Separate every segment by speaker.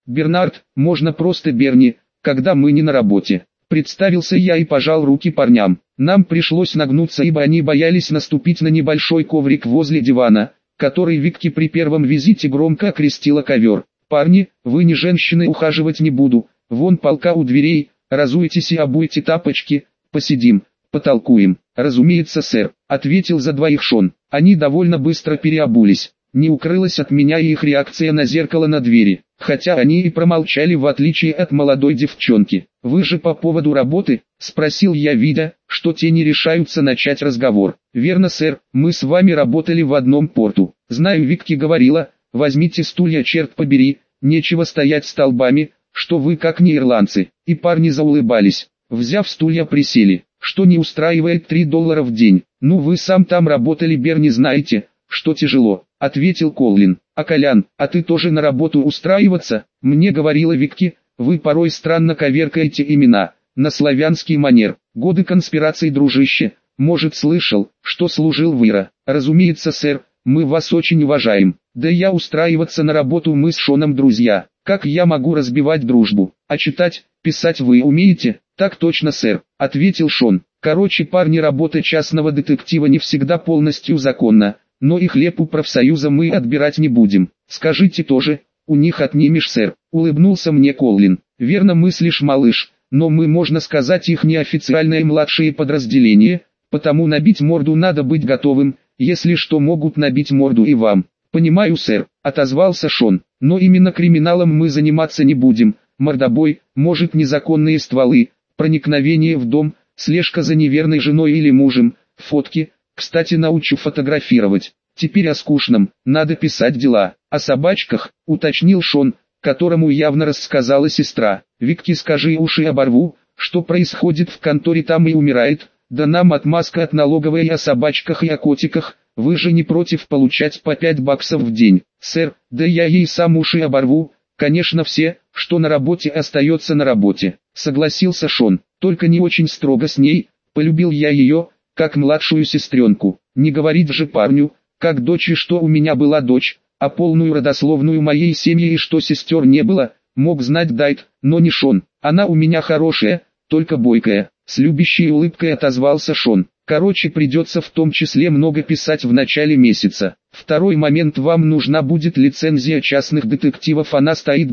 Speaker 1: Бернард, можно просто Берни, когда мы не на работе. Представился я и пожал руки парням. Нам пришлось нагнуться, ибо они боялись наступить на небольшой коврик возле дивана, который Викки при первом визите громко окрестила ковер. «Парни, вы не женщины, ухаживать не буду. Вон полка у дверей, разуйтесь и обуйте тапочки, посидим, потолкуем». «Разумеется, сэр», — ответил за двоих Шон. Они довольно быстро переобулись. Не укрылась от меня и их реакция на зеркало на двери, хотя они и промолчали в отличие от молодой девчонки. «Вы же по поводу работы?» — спросил я, видя, что те не решаются начать разговор. «Верно, сэр, мы с вами работали в одном порту. Знаю, Викки говорила, возьмите стулья, черт побери, нечего стоять столбами, что вы как не ирландцы». И парни заулыбались. Взяв стулья, присели. «Что не устраивает $3 в день?» «Ну вы сам там работали, Берни, знаете, что тяжело», — ответил Коллин. «А Колян, а ты тоже на работу устраиваться?» «Мне говорила Викки, вы порой странно коверкаете имена, на славянский манер. Годы конспираций, дружище, может слышал, что служил в Ира?» «Разумеется, сэр, мы вас очень уважаем. Да я устраиваться на работу, мы с Шоном друзья. Как я могу разбивать дружбу? А читать, писать вы умеете?» «Так точно, сэр», — ответил Шон. «Короче, парни, работа частного детектива не всегда полностью законна, но и хлеб у профсоюза мы отбирать не будем. Скажите тоже, у них отнимешь, сэр», — улыбнулся мне Коллин. «Верно мыслишь, малыш, но мы, можно сказать, их неофициальное младшее подразделение, потому набить морду надо быть готовым, если что могут набить морду и вам». «Понимаю, сэр», — отозвался Шон, — «но именно криминалом мы заниматься не будем. Мордобой, может, незаконные стволы, проникновение в дом, слежка за неверной женой или мужем, фотки, кстати, научу фотографировать. Теперь о скучном, надо писать дела». «О собачках», — уточнил Шон, которому явно рассказала сестра. «Викки, скажи, уши оборву, что происходит в конторе, там и умирает, да нам отмазка от налоговой и о собачках и о котиках, вы же не против получать по $5 в день?» «Сэр, да я ей сам уши оборву, конечно, все, что на работе остается на работе», — согласился Шон. «Только не очень строго с ней, полюбил я ее, как младшую сестренку. Не говорить же парню, как дочь, и что у меня была дочь, а полную родословную моей семьи и что сестер не было, мог знать Дайт, но не Шон. Она у меня хорошая, только бойкая», — с любящей улыбкой отозвался Шон. «Короче, придется в том числе много писать в начале месяца. Второй момент, вам нужна будет лицензия частных детективов, она стоит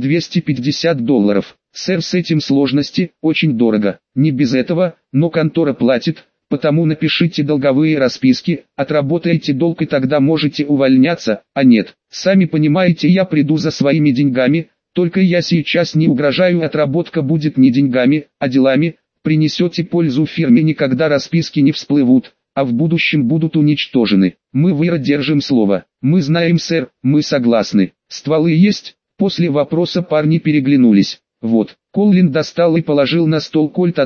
Speaker 1: $250. Сэр, с этим сложности, очень дорого. Не без этого, но контора платит, потому напишите долговые расписки, отработайте долг и тогда можете увольняться, а нет, сами понимаете, я приду за своими деньгами, только я сейчас не угрожаю, отработка будет не деньгами, а делами. Принесете пользу фирме, никогда расписки не всплывут, а в будущем будут уничтожены. Мы в Ира держим слово». «Мы знаем, сэр, мы согласны. Стволы есть?» После вопроса парни переглянулись. «Вот». Коллин достал и положил на стол кольт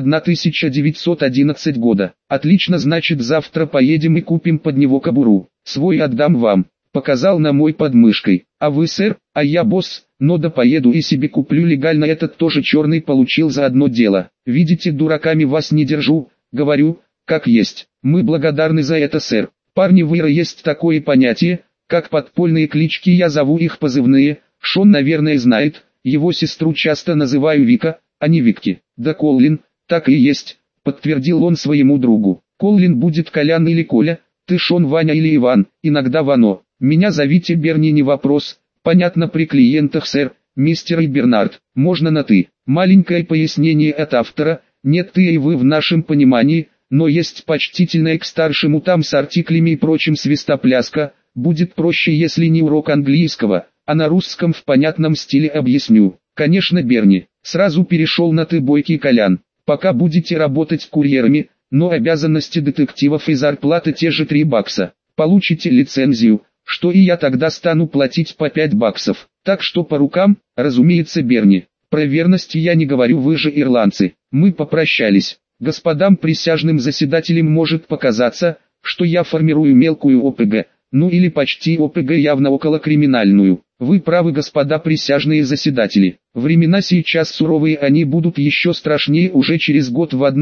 Speaker 1: 1911 года. «Отлично, значит, завтра поедем и купим под него кобуру. Свой отдам вам». Показал на мой под мышкой. «А вы, сэр?» «А я босс, но да поеду и себе куплю легально, этот тоже черный получил за одно дело. Видите, дураками вас не держу, говорю, как есть. Мы благодарны за это, сэр. Парни, в Ира есть такое понятие, как подпольные клички, я зову их позывные. Шон, наверное, знает, его сестру часто называю Вика, а не Викки». «Да, Коллин, так и есть», подтвердил он своему другу. «Коллин будет Колян или Коля, ты Шон, Ваня или Иван, иногда Вано. Меня зовите Берни, не вопрос. Понятно при клиентах, сэр, мистер и Бернард, можно на «ты». Маленькое пояснение от автора, нет «ты» и «вы» в нашем понимании, но есть почтительное к старшему, там с артиклями и прочим свистопляска, будет проще, если не урок английского, а на русском в понятном стиле объясню. Конечно, Берни, сразу перешел на «ты», бойкий Колян. «Пока будете работать курьерами, но обязанности детективов и зарплата те же $3. Получите лицензию, что и я тогда стану платить по $5. Так что по рукам, разумеется, Берни. Про верность я не говорю, вы же ирландцы». Мы попрощались. Господам присяжным заседателям может показаться, что я формирую мелкую ОПГ, ну или почти ОПГ, явно околокриминальную. Вы правы, господа присяжные заседатели. Времена сейчас суровые, они будут еще страшнее уже через год, в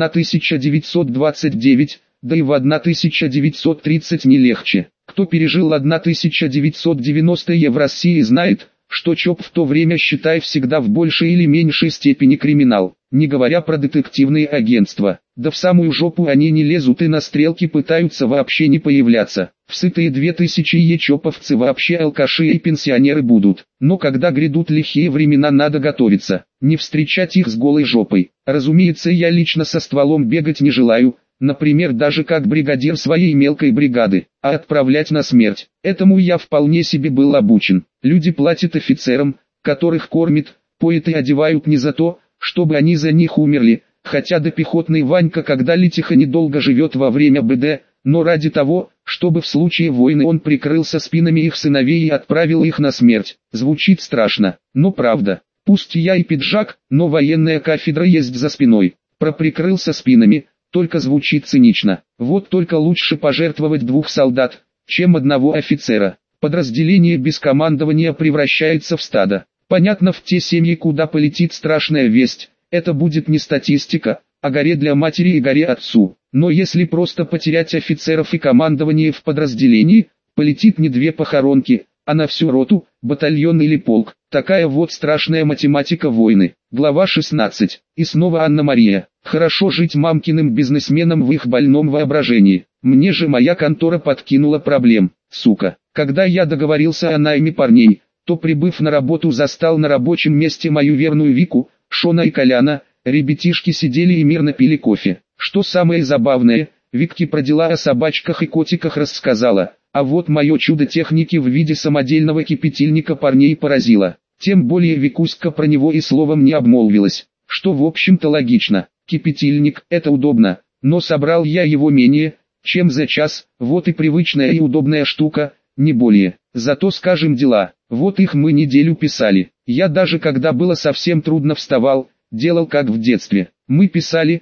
Speaker 1: 1929, да и в 1930 не легче. Кто пережил 1990-е в России, знает, что ЧОП в то время, считай, всегда в большей или меньшей степени криминал, не говоря про детективные агентства. Да в самую жопу они не лезут и на стрелки пытаются вообще не появляться. В сытые 2000 чоповцы вообще алкаши и пенсионеры будут. Но когда грядут лихие времена, надо готовиться, не встречать их с голой жопой. Разумеется, я лично со стволом бегать не желаю, например, даже как бригадир своей мелкой бригады, а отправлять на смерть. Этому я вполне себе был обучен. Люди платят офицерам, которых кормят, поят и одевают не за то, чтобы они за них умерли, хотя до пехотный Ванька когда летиха недолго живет во время БД, но ради того, чтобы в случае войны он прикрылся спинами их сыновей и отправил их на смерть. Звучит страшно, но правда. Пусть я и пиджак, но военная кафедра есть за спиной. Про прикрылся спинами, только звучит цинично. Вот только лучше пожертвовать 2 солдат, чем 1 офицера. Подразделение без командования превращается в стадо. Понятно, в те семьи, куда полетит страшная весть, это будет не статистика, а горе для матери и горе отцу. Но если просто потерять офицеров и командование в подразделении, полетит не 2 похоронки, а на всю роту, батальон или полк. Такая вот страшная математика войны. Глава 16. И снова Анна-Мария. Хорошо жить мамкиным бизнесменам в их больном воображении. Мне же моя контора подкинула проблем, сука. Когда я договорился о найме парней, то, прибыв на работу, застал на рабочем месте мою верную Вику, Шона и Коляна. Ребятишки сидели и мирно пили кофе. Что самое забавное, Викки про дела о собачках и котиках рассказала, а вот мое чудо техники в виде самодельного кипятильника парней поразило. Тем более Викуська про него и словом не обмолвилась, что в общем-то логично. Кипятильник – это удобно, но собрал я его менее, чем за час, вот и привычная и удобная штука, не более. Зато скажем дела, вот их мы неделю писали. Я даже когда было совсем трудно вставал, делал как в детстве. Мы писали,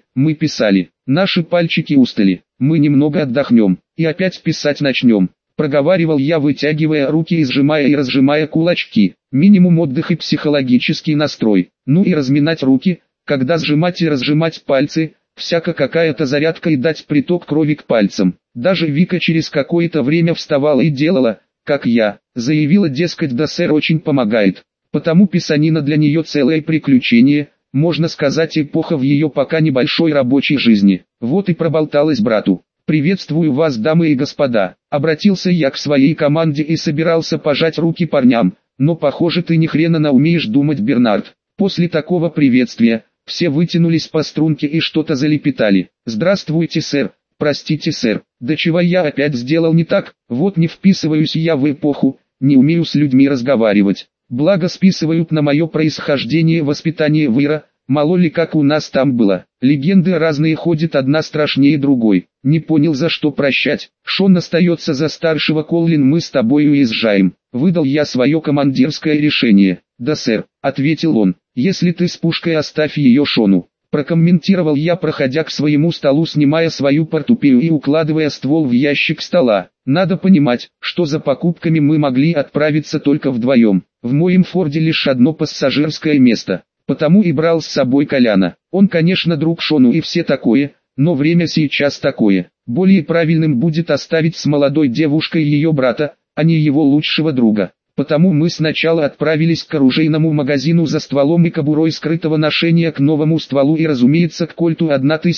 Speaker 1: наши пальчики устали, мы немного отдохнем, и опять писать начнем. Проговаривал я, вытягивая руки и сжимая и разжимая кулачки. Минимум отдых и психологический настрой. Ну и разминать руки, когда сжимать и разжимать пальцы, всяко какая-то зарядка и дать приток крови к пальцам. Даже Вика через какое-то время вставала и делала, как я, заявила, дескать, да сэр, очень помогает. Потому писанина для нее целое приключение, можно сказать, эпоха в ее пока небольшой рабочей жизни. Вот и проболталась брату. «Приветствую вас, дамы и господа», — обратился я к своей команде и собирался пожать руки парням, но похоже, ты ни хрена не умеешь думать, Бернард. После такого приветствия, все вытянулись по струнке и что-то залепетали. «Здравствуйте, сэр, простите, сэр, да чего я опять сделал не так, вот не вписываюсь я в эпоху, не умею с людьми разговаривать. Благо списывают на мое происхождение воспитание выра, мало ли как у нас там было. Легенды разные ходят, одна страшнее другой. Не понял, за что прощать. Шон остается за старшего, Коллин, мы с тобой уезжаем. Выдал я свое командирское решение. Да, сэр, ответил он, если ты с пушкой, оставь ее Шону. Прокомментировал я, проходя к своему столу, снимая свою портупею и укладывая ствол в ящик стола. Надо понимать, что за покупками мы могли отправиться только вдвоем. В моем Форде лишь одно пассажирское место, потому и брал с собой Коляна. Он, конечно, друг Шону и все такое, но время сейчас такое. Более правильным будет оставить с молодой девушкой ее брата, а не его лучшего друга. Потому мы сначала отправились к оружейному магазину за стволом и кобурой скрытого ношения, к новому стволу и, разумеется, к кольту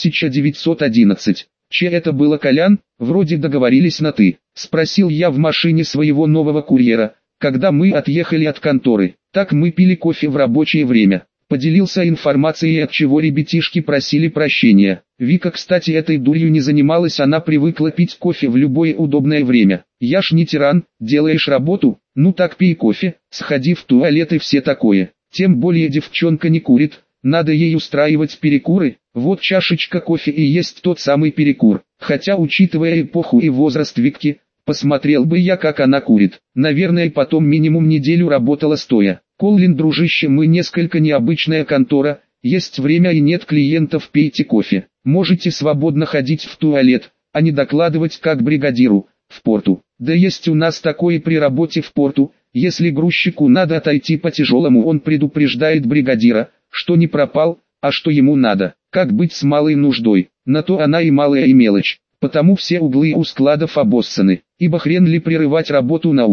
Speaker 1: 1911. Че это было, Колян? Вроде договорились на «ты», спросил я в машине своего нового курьера, когда мы отъехали от конторы. Так мы пили кофе в рабочее время. Поделился информацией, от чего ребятишки просили прощения. Вика, кстати, этой дурью не занималась, она привыкла пить кофе в любое удобное время. Я ж не тиран, делаешь работу, ну так пей кофе, сходи в туалет и все такое. Тем более девчонка не курит, надо ей устраивать перекуры. Вот чашечка кофе и есть тот самый перекур. Хотя, учитывая эпоху и возраст Викки, посмотрел бы я, как она курит. Наверное, потом минимум неделю работала стоя. Коллин, дружище, мы несколько необычная контора, есть время и нет клиентов, пейте кофе. Можете свободно ходить в туалет, а не докладывать как бригадиру, в порту. Да есть у нас такое при работе в порту, если грузчику надо отойти по-тяжелому, он предупреждает бригадира, что не пропал, а что ему надо. Как быть с малой нуждой? На то она и малая, и мелочь. Потому все углы у складов обоссаны, ибо хрен ли прерывать работу на угол,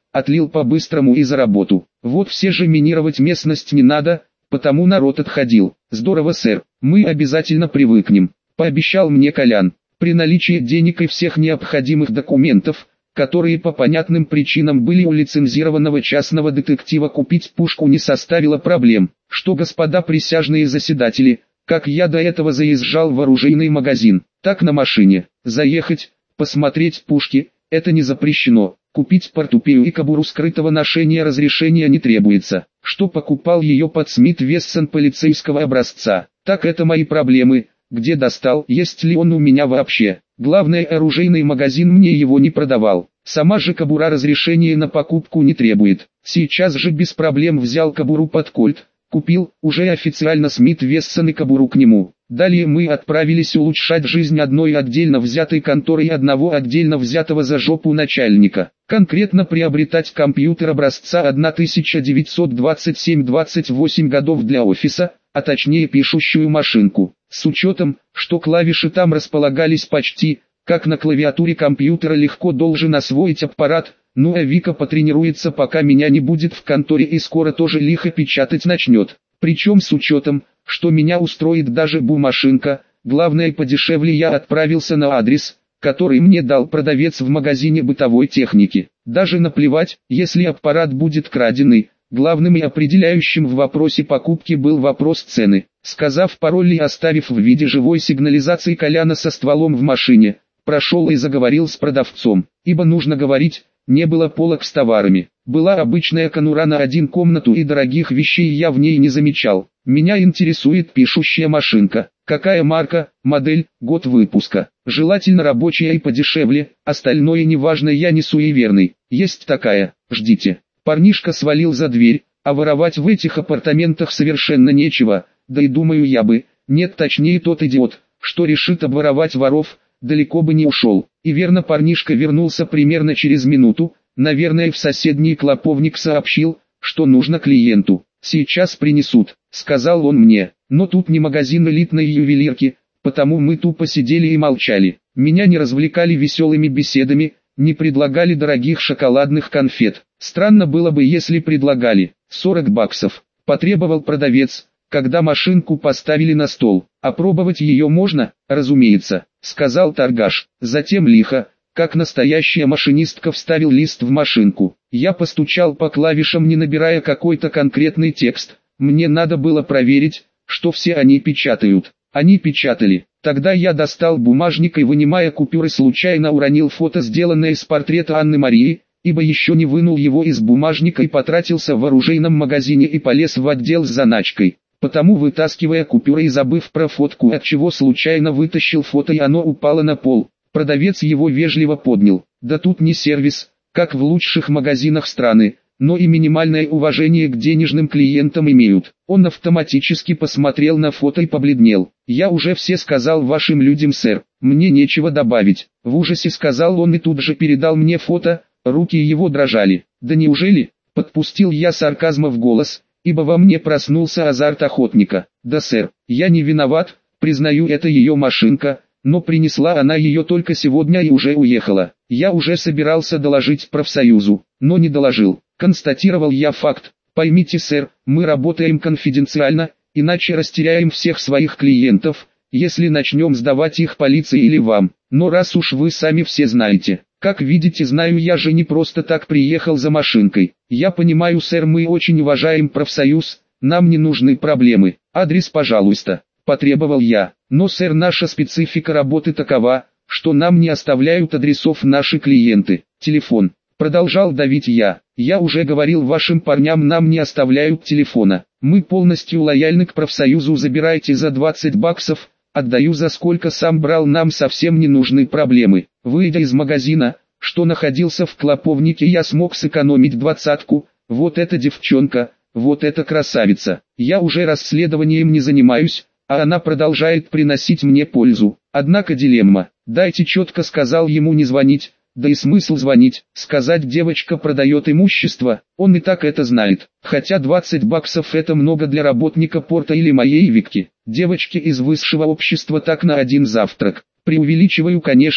Speaker 1: отлил по-быстрому и за работу. Вот все же минировать местность не надо, потому народ отходил. Здорово, сэр, мы обязательно привыкнем, пообещал мне Колян. При наличии денег и всех необходимых документов, которые по понятным причинам были у лицензированного частного детектива, купить пушку не составило проблем. Что, господа присяжные заседатели, как я до этого заезжал в оружейный магазин, так на машине. Заехать, посмотреть пушки, это не запрещено. Купить портупею и кобуру скрытого ношения разрешения не требуется. Что покупал ее под Смит Вессон полицейского образца, так это мои проблемы. Где достал, есть ли он у меня вообще. Главное, оружейный магазин мне его не продавал. Сама же кобура разрешения на покупку не требует. Сейчас же без проблем взял кобуру под кольт. Купил, уже официально Смит Вессон и кобуру к нему. Далее мы отправились улучшать жизнь одной отдельно взятой конторы и одного отдельно взятого за жопу начальника. Конкретно приобретать компьютер образца 1927-28 годов для офиса, а точнее пишущую машинку. С учетом, что клавиши там располагались почти, как на клавиатуре компьютера, легко должен освоить аппарат. Ну а Вика потренируется, пока меня не будет в конторе, и скоро тоже лихо печатать начнет. Причем с учетом, что меня устроит даже бумашинка, главное подешевле, я отправился на адрес, который мне дал продавец в магазине бытовой техники. Даже наплевать, если аппарат будет краденый. Главным и определяющим в вопросе покупки был вопрос цены. Сказав пароль и оставив в виде живой сигнализации Коляна со стволом в машине, прошел и заговорил с продавцом, ибо нужно говорить, не было полок с товарами. Была обычная конура на один комнату, и дорогих вещей я в ней не замечал. Меня интересует пишущая машинка. Какая марка, модель, год выпуска. Желательно рабочая и подешевле, остальное неважно, я не суеверный. Есть такая, ждите. Парнишка свалил за дверь, а воровать в этих апартаментах совершенно нечего, да и думаю я бы, нет, точнее тот идиот, что решит обворовать воров, далеко бы не ушел. И верно, парнишка вернулся примерно через минуту, наверное в соседний клоповник сообщил, что нужно клиенту. «Сейчас принесут», — сказал он мне, но тут не магазин элитной ювелирки, потому мы тупо сидели и молчали. Меня не развлекали веселыми беседами, не предлагали дорогих шоколадных конфет. Странно было бы, если предлагали. 40 баксов, потребовал продавец, когда машинку поставили на стол. «Опробовать ее можно, разумеется», — сказал торгаш. Затем лихо, как настоящая машинистка, вставил лист в машинку. Я постучал по клавишам, не набирая какой-то конкретный текст. Мне надо было проверить, что все они печатают. Они печатали. Тогда я достал бумажник и, вынимая купюры, случайно уронил фото, сделанное с портрета Анны Марии, ибо еще не вынул его из бумажника и потратился в оружейном магазине и полез в отдел с заначкой. Потому, вытаскивая купюры и забыв про фотку, отчего случайно вытащил фото, и оно упало на пол. Продавец его вежливо поднял. Да тут не сервис, как в лучших магазинах страны, но и минимальное уважение к денежным клиентам имеют. Он автоматически посмотрел на фото и побледнел. «Я уже все сказал вашим людям, сэр, мне нечего добавить», — в ужасе сказал он и тут же передал мне фото, руки его дрожали. «Да неужели?» — подпустил я сарказма в голос, ибо во мне проснулся азарт охотника. «Да, сэр, я не виноват, признаю, это ее машинка, но принесла она ее только сегодня и уже уехала. Я уже собирался доложить профсоюзу, но не доложил. Констатировал я факт. Поймите, сэр, мы работаем конфиденциально, иначе растеряем всех своих клиентов, если начнем сдавать их полиции или вам. Но раз уж вы сами все знаете, как видите, знаю, я же не просто так приехал за машинкой. Я понимаю, сэр, мы очень уважаем профсоюз, нам не нужны проблемы. Адрес, пожалуйста», — потребовал я. «Но, сэр, наша специфика работы такова, что нам не оставляют адресов наши клиенты. Телефон». Продолжал давить я. «Я уже говорил вашим парням, нам не оставляют телефона. Мы полностью лояльны к профсоюзу, забирайте за 20 баксов, отдаю за сколько сам брал, нам совсем не нужны проблемы». Выйдя из магазина, что находился в клоповнике, я смог сэкономить 20-ку. Вот эта девчонка, вот эта красавица. Я уже расследованием не занимаюсь, а она продолжает приносить мне пользу. Однако дилемма. «Дайте четко», — сказал ему, — «не звонить». Да и смысл звонить, сказать, девочка продает имущество, он и так это знает. Хотя 20 баксов это много для работника порта или моей Викки. Девочки из высшего общества так на один завтрак. Преувеличиваю, конечно,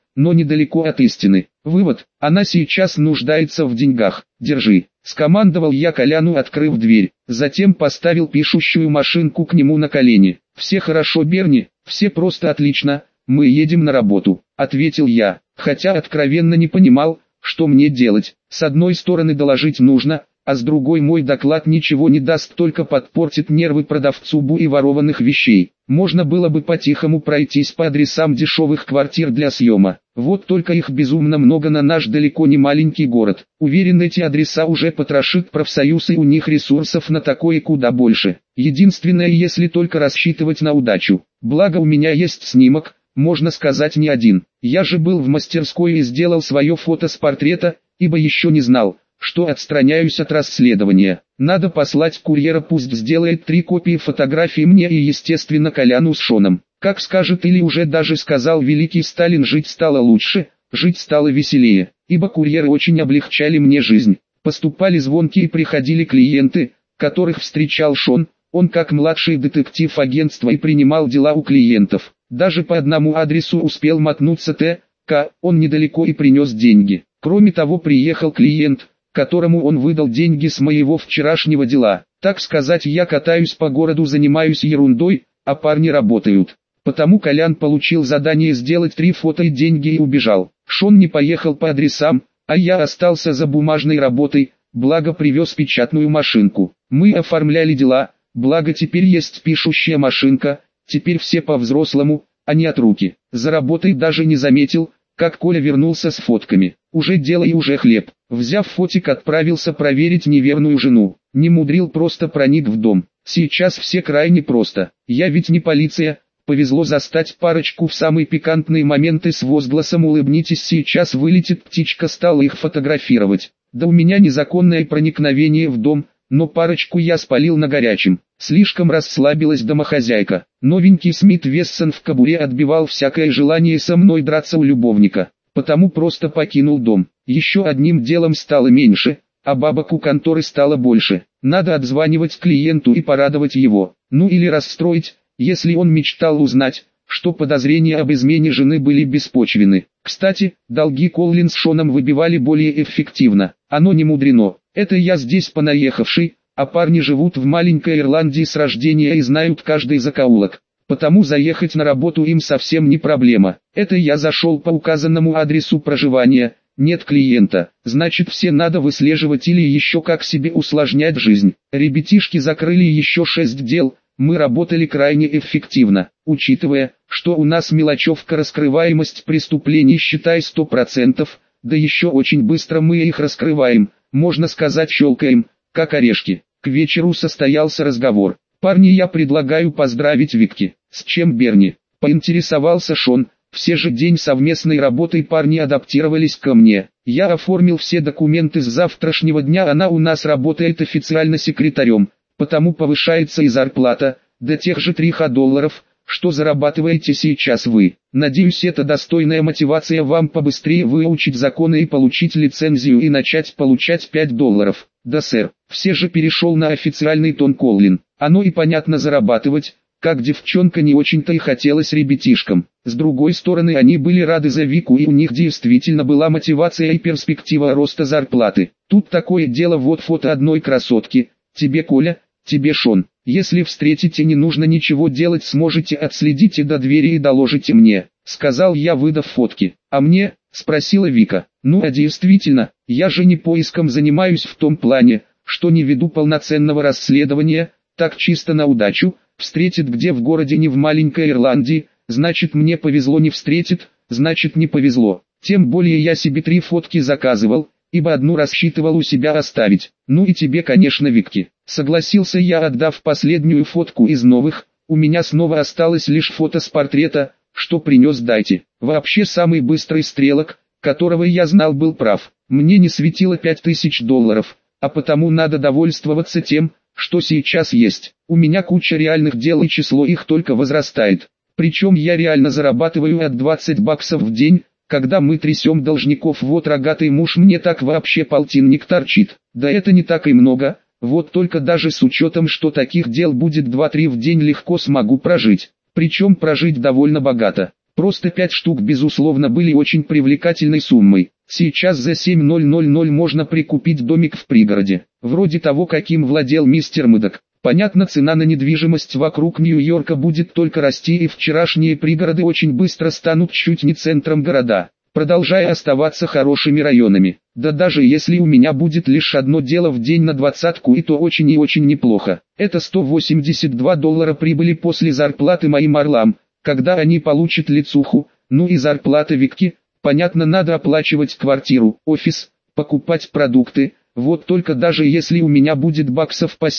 Speaker 1: но недалеко от истины. Вывод: она сейчас нуждается в деньгах. Держи. Скомандовал я Коляну, открыв дверь. Затем поставил пишущую машинку к нему на колени. Все хорошо, Берни? Все просто отлично. Мы едем на работу, ответил я, хотя откровенно не понимал, что мне делать. С одной стороны доложить нужно, а с другой мой доклад ничего не даст, только подпортит нервы продавцу и ворованных вещей. Можно было бы по-тихому пройтись по адресам дешевых квартир для съема. Вот только их безумно много на наш далеко не маленький город. Уверен, эти адреса уже потрошит профсоюз, и у них ресурсов на такое куда больше. Единственное, если только рассчитывать на удачу. Благо у меня есть снимок, можно сказать не один. Я же был в мастерской и сделал свое фото с портрета, ибо еще не знал, что отстраняюсь от расследования. Надо послать курьера, пусть сделает 3 копии фотографий мне и, естественно, Коляну с Шоном. Как скажет, или уже даже сказал великий Сталин, жить стало лучше, жить стало веселее, ибо курьеры очень облегчали мне жизнь. Поступали звонки и приходили клиенты, которых встречал Шон. Он как младший детектив агентства и принимал дела у клиентов. Даже по одному адресу успел мотнуться Т.К., он недалеко и принес деньги. Кроме того, приехал клиент, которому он выдал деньги с моего вчерашнего дела. Так сказать, я катаюсь по городу, занимаюсь ерундой, а парни работают. Потому Колян получил задание сделать 3 фото и деньги и убежал. Шон не поехал по адресам, а я остался за бумажной работой, благо привез печатную машинку. Мы оформляли дела, благо теперь есть пишущая машинка, теперь все по-взрослому, а не от руки. За работой даже не заметил, как Коля вернулся с фотками. Уже дело и уже хлеб. Взяв фотик, отправился проверить неверную жену. Не мудрил, просто проник в дом. Сейчас все крайне просто. Я ведь не полиция. Повезло застать парочку в самые пикантные моменты с возгласом «улыбнитесь, сейчас вылетит птичка», стал их фотографировать. Да у меня незаконное проникновение в дом, но парочку я спалил на горячем. Слишком расслабилась домохозяйка. Новенький Смит Вессон в кобуре отбивал всякое желание со мной драться у любовника. Потому просто покинул дом. Еще одним делом стало меньше, а бабок у конторы стало больше. Надо отзванивать клиенту и порадовать его. Ну или расстроить, если он мечтал узнать, что подозрения об измене жены были беспочвены. Кстати, долги Коллин с Шоном выбивали более эффективно. Оно не мудрено. Это я здесь понаехавший, а парни живут в маленькой Ирландии с рождения и знают каждый закоулок. Потому заехать на работу им совсем не проблема. Это я зашел по указанному адресу проживания, нет клиента, значит все надо выслеживать или еще как себе усложнять жизнь. Ребятишки закрыли еще 6 дел, мы работали крайне эффективно, учитывая, что у нас мелочевка, раскрываемость преступлений считай 100%, да еще очень быстро мы их раскрываем, можно сказать щелкаем, как орешки. К вечеру состоялся разговор. «Парни, я предлагаю поздравить Викки». «С чем, Берни?» — поинтересовался Шон. Все же день совместной работы парни адаптировались ко мне. Я оформил все документы, с завтрашнего дня она у нас работает официально секретарем, потому повышается и зарплата, до тех же $3, что зарабатываете сейчас вы. Надеюсь, это достойная мотивация вам побыстрее выучить законы и получить лицензию и начать получать $5. Да, сэр. Все же перешел на официальный тон Коллин. Оно и понятно, зарабатывать, как девчонка, не очень-то и хотелось ребятишкам. С другой стороны, они были рады за Вику, и у них действительно была мотивация и перспектива роста зарплаты. Тут такое дело, вот фото одной красотки. Тебе, Коля, тебе, Шон. Если встретите, не нужно ничего делать, сможете отследить и до двери и доложите мне, сказал я, выдав фотки. А мне? Спросила Вика. Ну а действительно, я же не поиском занимаюсь в том плане, что не веду полноценного расследования, так чисто на удачу. Встретит где в городе, не в маленькой Ирландии, значит мне повезло, не встретит, значит не повезло. Тем более я себе 3 фотки заказывал, ибо одну рассчитывал у себя оставить. Ну и тебе, конечно, Викки. Согласился я, отдав последнюю фотку из новых. У меня снова осталось лишь фото с портрета, что принес дайте. Вообще самый быстрый стрелок, которого я знал, был прав. Мне не светило $5000, а потому надо довольствоваться тем, что сейчас есть. У меня куча реальных дел и число их только возрастает. Причем я реально зарабатываю от $20 в день, когда мы трясем должников. Вот рогатый муж мне так вообще полтинник торчит. Да это не так и много, вот только даже с учетом, что таких дел будет 2-3 в день, легко смогу прожить. Причем прожить довольно богато. Просто 5 штук безусловно были очень привлекательной суммой. Сейчас за 7,000 можно прикупить домик в пригороде, вроде того, каким владел мистер Мэддок. Понятно, цена на недвижимость вокруг Нью-Йорка будет только расти, и вчерашние пригороды очень быстро станут чуть не центром города, продолжая оставаться хорошими районами. Да даже если у меня будет лишь одно дело в день на 20-ку, и то очень и очень неплохо. Это $182 прибыли после зарплаты моим орлам, когда они получат лицуху, ну и зарплата Викки. Понятно, надо оплачивать квартиру, офис, покупать продукты. Вот только даже если у меня будет баксов по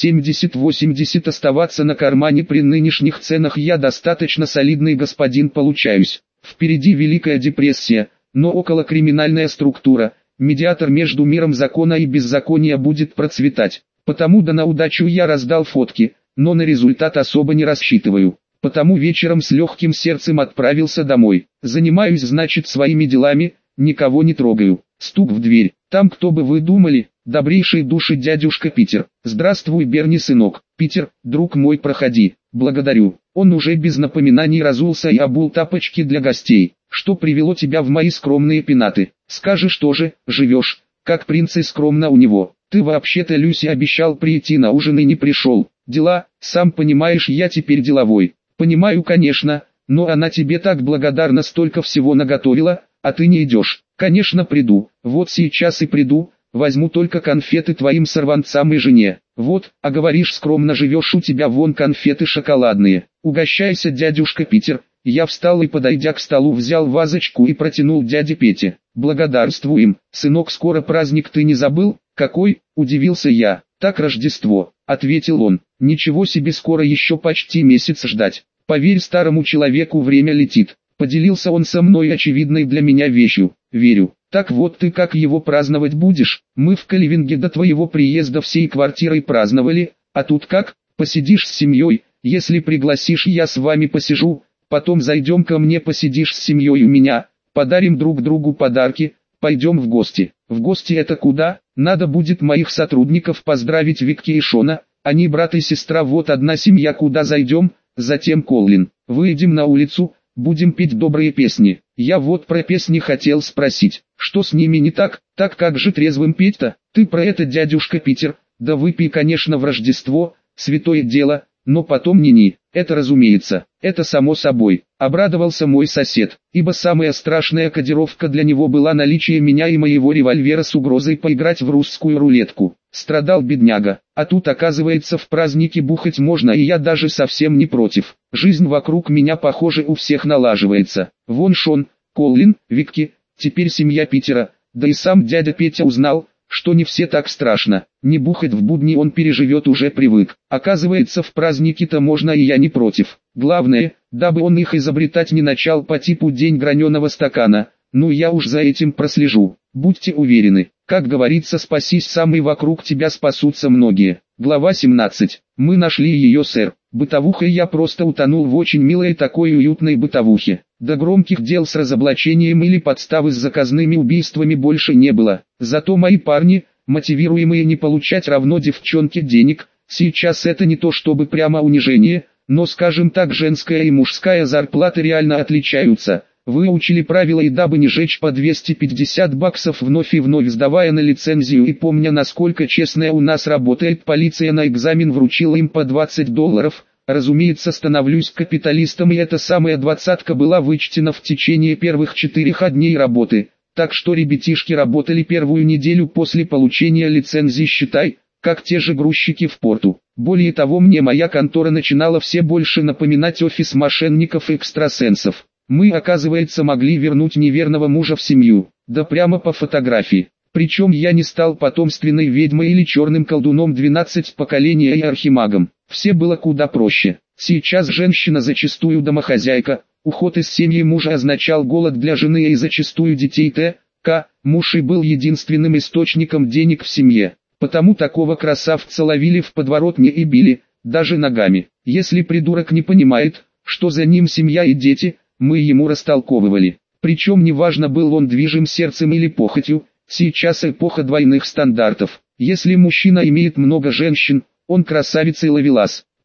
Speaker 1: 70-80 оставаться на кармане при нынешних ценах, я достаточно солидный господин получаюсь. Впереди Великая депрессия, но околокриминальная структура, медиатор между миром закона и беззакония будет процветать. Потому да на удачу я раздал фотки, но на результат особо не рассчитываю. Потому вечером с легким сердцем отправился домой. Занимаюсь, значит, своими делами, никого не трогаю. Стук в дверь. Там, кто бы вы думали, добрейшей души дядюшка Питер. Здравствуй, Берни, сынок. Питер, друг мой, проходи. Благодарю. Он уже без напоминаний разулся и обул тапочки для гостей. Что привело тебя в мои скромные пенаты? Скажешь тоже, живешь, как принц, и скромно у него. Ты вообще-то Люси обещал прийти на ужин и не пришел. Дела, сам понимаешь, я теперь деловой. Понимаю, конечно, но она тебе так благодарна, столько всего наготовила, а ты не идешь. Конечно, приду, вот сейчас и приду, возьму только конфеты твоим сорванцам и жене. Вот, а говоришь, скромно живешь, у тебя вон конфеты шоколадные. Угощайся, дядюшка Питер. Я встал и, подойдя к столу, взял вазочку и протянул дяде Пете. Благодарствуем, сынок, скоро праздник, ты не забыл? Какой? Удивился я. Так, Рождество, ответил он. Ничего себе, скоро еще почти месяц ждать. Поверь старому человеку, время летит. Поделился он со мной очевидной для меня вещью. Верю. Так вот, ты как его праздновать будешь? Мы в Кливинге до твоего приезда всей квартирой праздновали, а тут как? Посидишь с семьей, если пригласишь, я с вами посижу, потом зайдем ко мне, посидишь с семьей у меня, подарим друг другу подарки, пойдем в гости. В гости это куда? Надо будет моих сотрудников поздравить, Викки и Шона, они брат и сестра, вот одна семья, куда зайдем, затем Коллин. Выйдем на улицу, будем петь добрые песни. Я вот про песни хотел спросить, что с ними не так? Так как же трезвым петь-то? Ты про это, дядюшка Питер? Да выпей, конечно, в Рождество, святое дело, но потом ни-ни. Это разумеется, это само собой. Обрадовался мой сосед, ибо самая страшная кодировка для него была наличие меня и моего револьвера с угрозой поиграть в русскую рулетку. Страдал бедняга, а тут оказывается в празднике бухать можно, и я даже совсем не против. Жизнь вокруг меня, похоже, у всех налаживается. Вон Шон, Коллин, Викки, теперь семья Питера, да и сам дядя Петя узнал, что не все так страшно. Не бухать в будни он переживет, уже привык. Оказывается, в праздники-то можно, и я не против. Главное, дабы он их изобретать не начал по типу день граненого стакана. Ну, я уж за этим прослежу. Будьте уверены, как говорится, спасись сам, и вокруг тебя спасутся многие. Глава 17. Мы нашли ее, сэр. Бытовухой я просто утонул в очень милой такой уютной бытовухе. До громких дел с разоблачением или подставы с заказными убийствами больше не было. Зато мои парни, мотивируемые не получать равно девчонке денег, сейчас это не то чтобы прямо унижение, но, скажем так, женская и мужская зарплаты реально отличаются. Выучили правила, и дабы не жечь по 250 баксов вновь и вновь сдавая на лицензию, и помня, насколько честная у нас работает полиция, на экзамен вручила им по $20. Разумеется, становлюсь капиталистом, и эта самая двадцатка была вычтена в течение первых 4 дней работы. Так что ребятишки работали первую неделю после получения лицензии, считай, как те же грузчики в порту. Более того, мне моя контора начинала все больше напоминать офис мошенников и экстрасенсов. Мы, оказывается, могли вернуть неверного мужа в семью, да прямо по фотографии. Причем я не стал потомственной ведьмой или черным колдуном 12 поколений и архимагом. Все было куда проще. Сейчас женщина зачастую домохозяйка, уход из семьи мужа означал голод для жены и зачастую детей. Т.К. Муж и был единственным источником денег в семье. Потому такого красавца ловили в подворотне и били, даже ногами. Если придурок не понимает, что за ним семья и дети, мы ему растолковывали. Причем неважно, был он движим сердцем или похотью, сейчас эпоха двойных стандартов. Если мужчина имеет много женщин, он красавица и ловелас.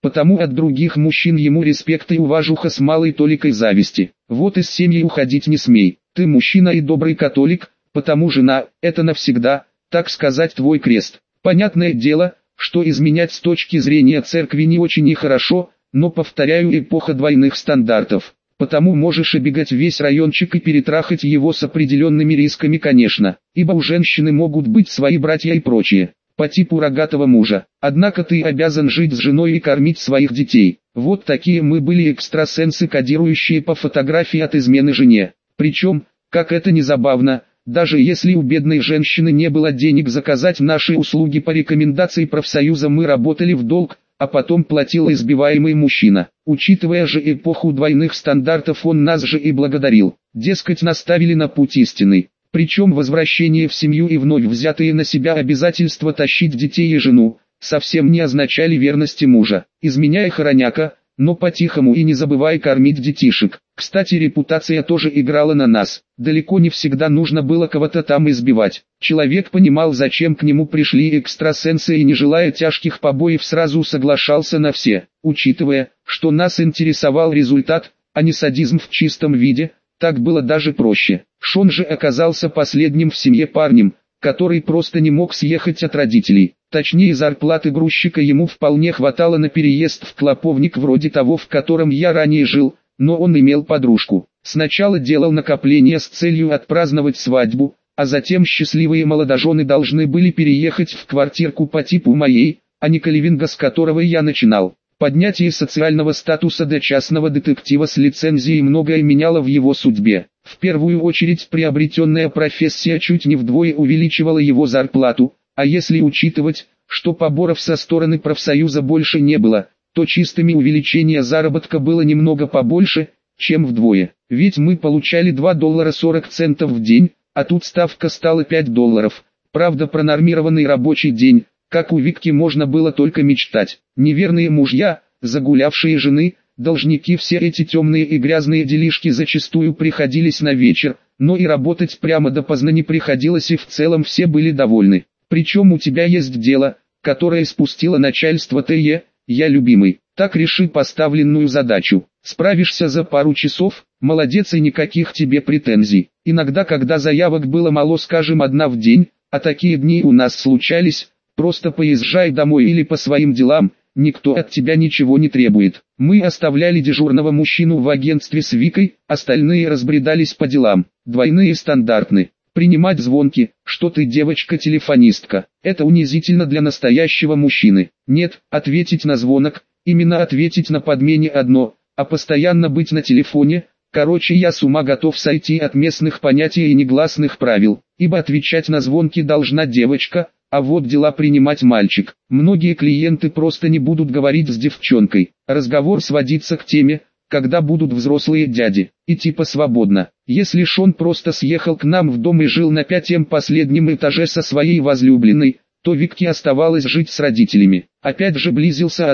Speaker 1: потому от других мужчин ему респект и уважуха с малой толикой зависти. Вот из семьи уходить не смей, ты мужчина и добрый католик, потому жена – это навсегда, так сказать, твой крест. Понятное дело, что изменять с точки зрения церкви не очень и хорошо, но повторяю, эпоха двойных стандартов. Потому можешь обегать весь райончик и перетрахать его с определенными рисками, конечно, ибо у женщины могут быть свои братья и прочее, по типу рогатого мужа. Однако ты обязан жить с женой и кормить своих детей. Вот такие мы были экстрасенсы, кодирующие по фотографии от измены жене. Причем, как это ни забавно, даже если у бедной женщины не было денег заказать наши услуги по рекомендации профсоюза, мы работали в долг, а потом платил избиваемый мужчина. Учитывая же эпоху двойных стандартов, он нас же и благодарил. Дескать, наставили на путь истинный. Причем возвращение в семью и вновь взятые на себя обязательства тащить детей и жену, совсем не означали верности мужа. Изменяй, хороняка, но по-тихому и не забывай кормить детишек. Кстати, репутация тоже играла на нас. Далеко не всегда нужно было кого-то там избивать. Человек понимал, зачем к нему пришли экстрасенсы, и не желая тяжких побоев сразу соглашался на все. Учитывая, что нас интересовал результат, а не садизм в чистом виде, так было даже проще. Шон же оказался последним в семье парнем, который просто не мог съехать от родителей. Точнее, зарплаты грузчика ему вполне хватало на переезд в клоповник вроде того, в котором я ранее жил, но он имел подружку. Сначала делал накопления с целью отпраздновать свадьбу, а затем счастливые молодожены должны были переехать в квартирку по типу моей, а не Каливинга, с которого я начинал. Поднятие социального статуса до частного детектива с лицензией многое меняло в его судьбе. В первую очередь, приобретенная профессия чуть не вдвое увеличивала его зарплату, а если учитывать, что поборов со стороны профсоюза больше не было, то чистыми увеличение заработка было немного побольше, чем вдвое. Ведь мы получали $2.40 в день, а тут ставка стала $5. Правда, пронормированный рабочий день, как у Викки, можно было только мечтать. Неверные мужья, загулявшие жены, должники, все эти темные и грязные делишки зачастую приходились на вечер, но и работать прямо допоздна не приходилось, и в целом все были довольны. Причем у тебя есть дело, которое спустило начальство ТЕ, я любимый. Так реши поставленную задачу. Справишься за пару часов, молодец, и никаких тебе претензий. Иногда, когда заявок было мало, скажем, одна в день, а такие дни у нас случались, просто поезжай домой или по своим делам, никто от тебя ничего не требует. Мы оставляли дежурного мужчину в агентстве с Викой, остальные разбредались по делам. Двойные стандартны. Принимать звонки, что ты девочка-телефонистка, это унизительно для настоящего мужчины. Нет, ответить на звонок, именно ответить на подмене одно, а постоянно быть на телефоне. Короче, я с ума готов сойти от местных понятий и негласных правил, ибо отвечать на звонки должна девочка, а вот дела принимать мальчик. Многие клиенты просто не будут говорить с девчонкой. Разговор сводится к теме, когда будут взрослые дяди, и типа свободно. Если Шон просто съехал к нам в дом и жил на 5-м последнем этаже со своей возлюбленной, то Викке оставалось жить с родителями. Опять же близился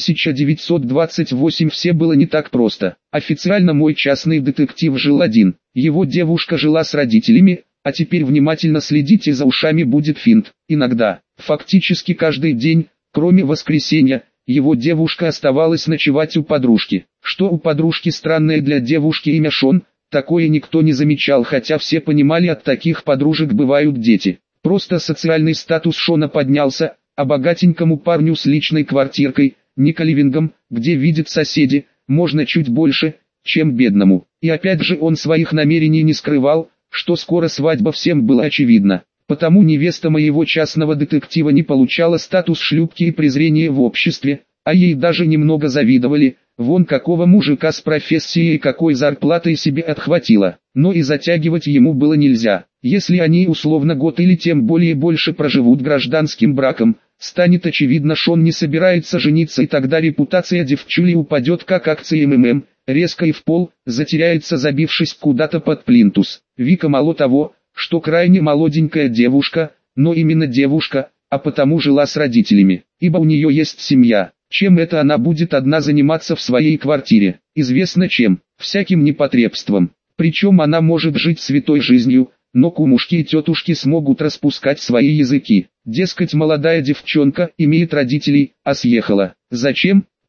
Speaker 1: 1928, все было не так просто. Официально мой частный детектив жил один, его девушка жила с родителями, а теперь внимательно следите за ушами, будет финт. Иногда, фактически каждый день, кроме воскресенья, его девушка оставалась ночевать у подружки. Что у подружки странное для девушки имя Шон, такое никто не замечал, хотя все понимали, от таких подружек бывают дети. Просто социальный статус Шона поднялся, а богатенькому парню с личной квартиркой, не Каливингом, где видят соседи, можно чуть больше, чем бедному. И опять же он своих намерений не скрывал, что скоро свадьба всем было очевидно. Потому невеста моего частного детектива не получала статус шлюпки и презрение в обществе, а ей даже немного завидовали. Вон какого мужика с профессией и какой зарплатой себе отхватила. Но и затягивать ему было нельзя. Если они условно год или тем более больше проживут гражданским браком, станет очевидно, Шон не собирается жениться, и тогда репутация девчули упадет как акции МММ, резко и в пол, затеряется, забившись куда-то под плинтус. Вика мало того, что крайне молоденькая девушка, но именно девушка, а потому жила с родителями, ибо у нее есть семья. Чем это она будет одна заниматься в своей квартире? Известно чем, всяким непотребством. Причем она может жить святой жизнью, но кумушки и тетушки смогут распускать свои языки. Дескать, молодая девчонка имеет родителей, а съехала. Зачем?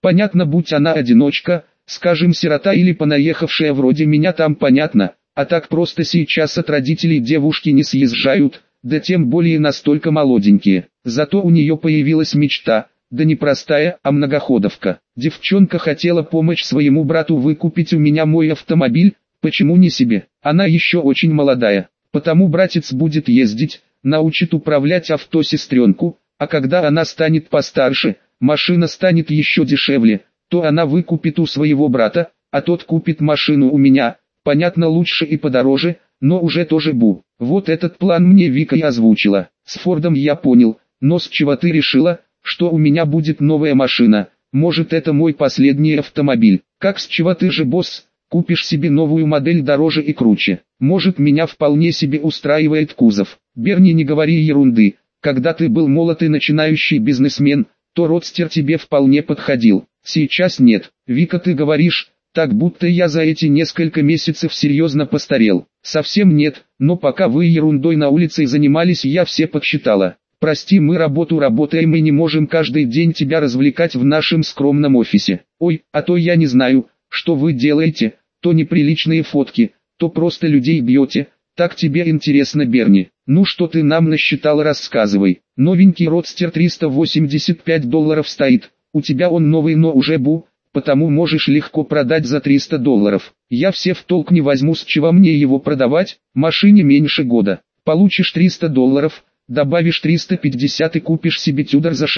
Speaker 1: Понятно, будь она одиночка, скажем, сирота или понаехавшая вроде меня, там понятно, а так просто сейчас от родителей девушки не съезжают, да тем более настолько молоденькие. Зато у нее появилась мечта, да не простая, а многоходовка. Девчонка хотела помочь своему брату выкупить у меня мой автомобиль, почему не себе? Она еще очень молодая, потому братец будет ездить, научит управлять авто сестренку, а когда она станет постарше, машина станет еще дешевле, то она выкупит у своего брата, а тот купит машину у меня, понятно, лучше и подороже, но уже тоже бу. Вот этот план мне Вика и озвучила. С Фордом я понял, но с чего ты решила, что у меня будет новая машина? Может, это мой последний автомобиль? Как с чего ты же, босс, купишь себе новую модель дороже и круче? Может, меня вполне себе устраивает кузов. Берни, не говори ерунды. Когда ты был молод и начинающий бизнесмен, то родстер тебе вполне подходил. Сейчас нет. Вика, ты говоришь, так будто я за эти несколько месяцев серьезно постарел. Совсем нет, но пока вы ерундой на улице занимались, я все подсчитала. Прости, мы работу работаем и не можем каждый день тебя развлекать в нашем скромном офисе. Ой, а то я не знаю, что вы делаете, то неприличные фотки, то просто людей бьете. Так тебе интересно, Берни? Ну что ты нам насчитал, рассказывай. Новенький родстер $385 стоит, у тебя он новый, но уже бу, потому можешь легко продать за $300. Я все в толк не возьму, с чего мне его продавать, машине меньше года. Получишь $300, добавишь 350 и купишь себе Тюдор за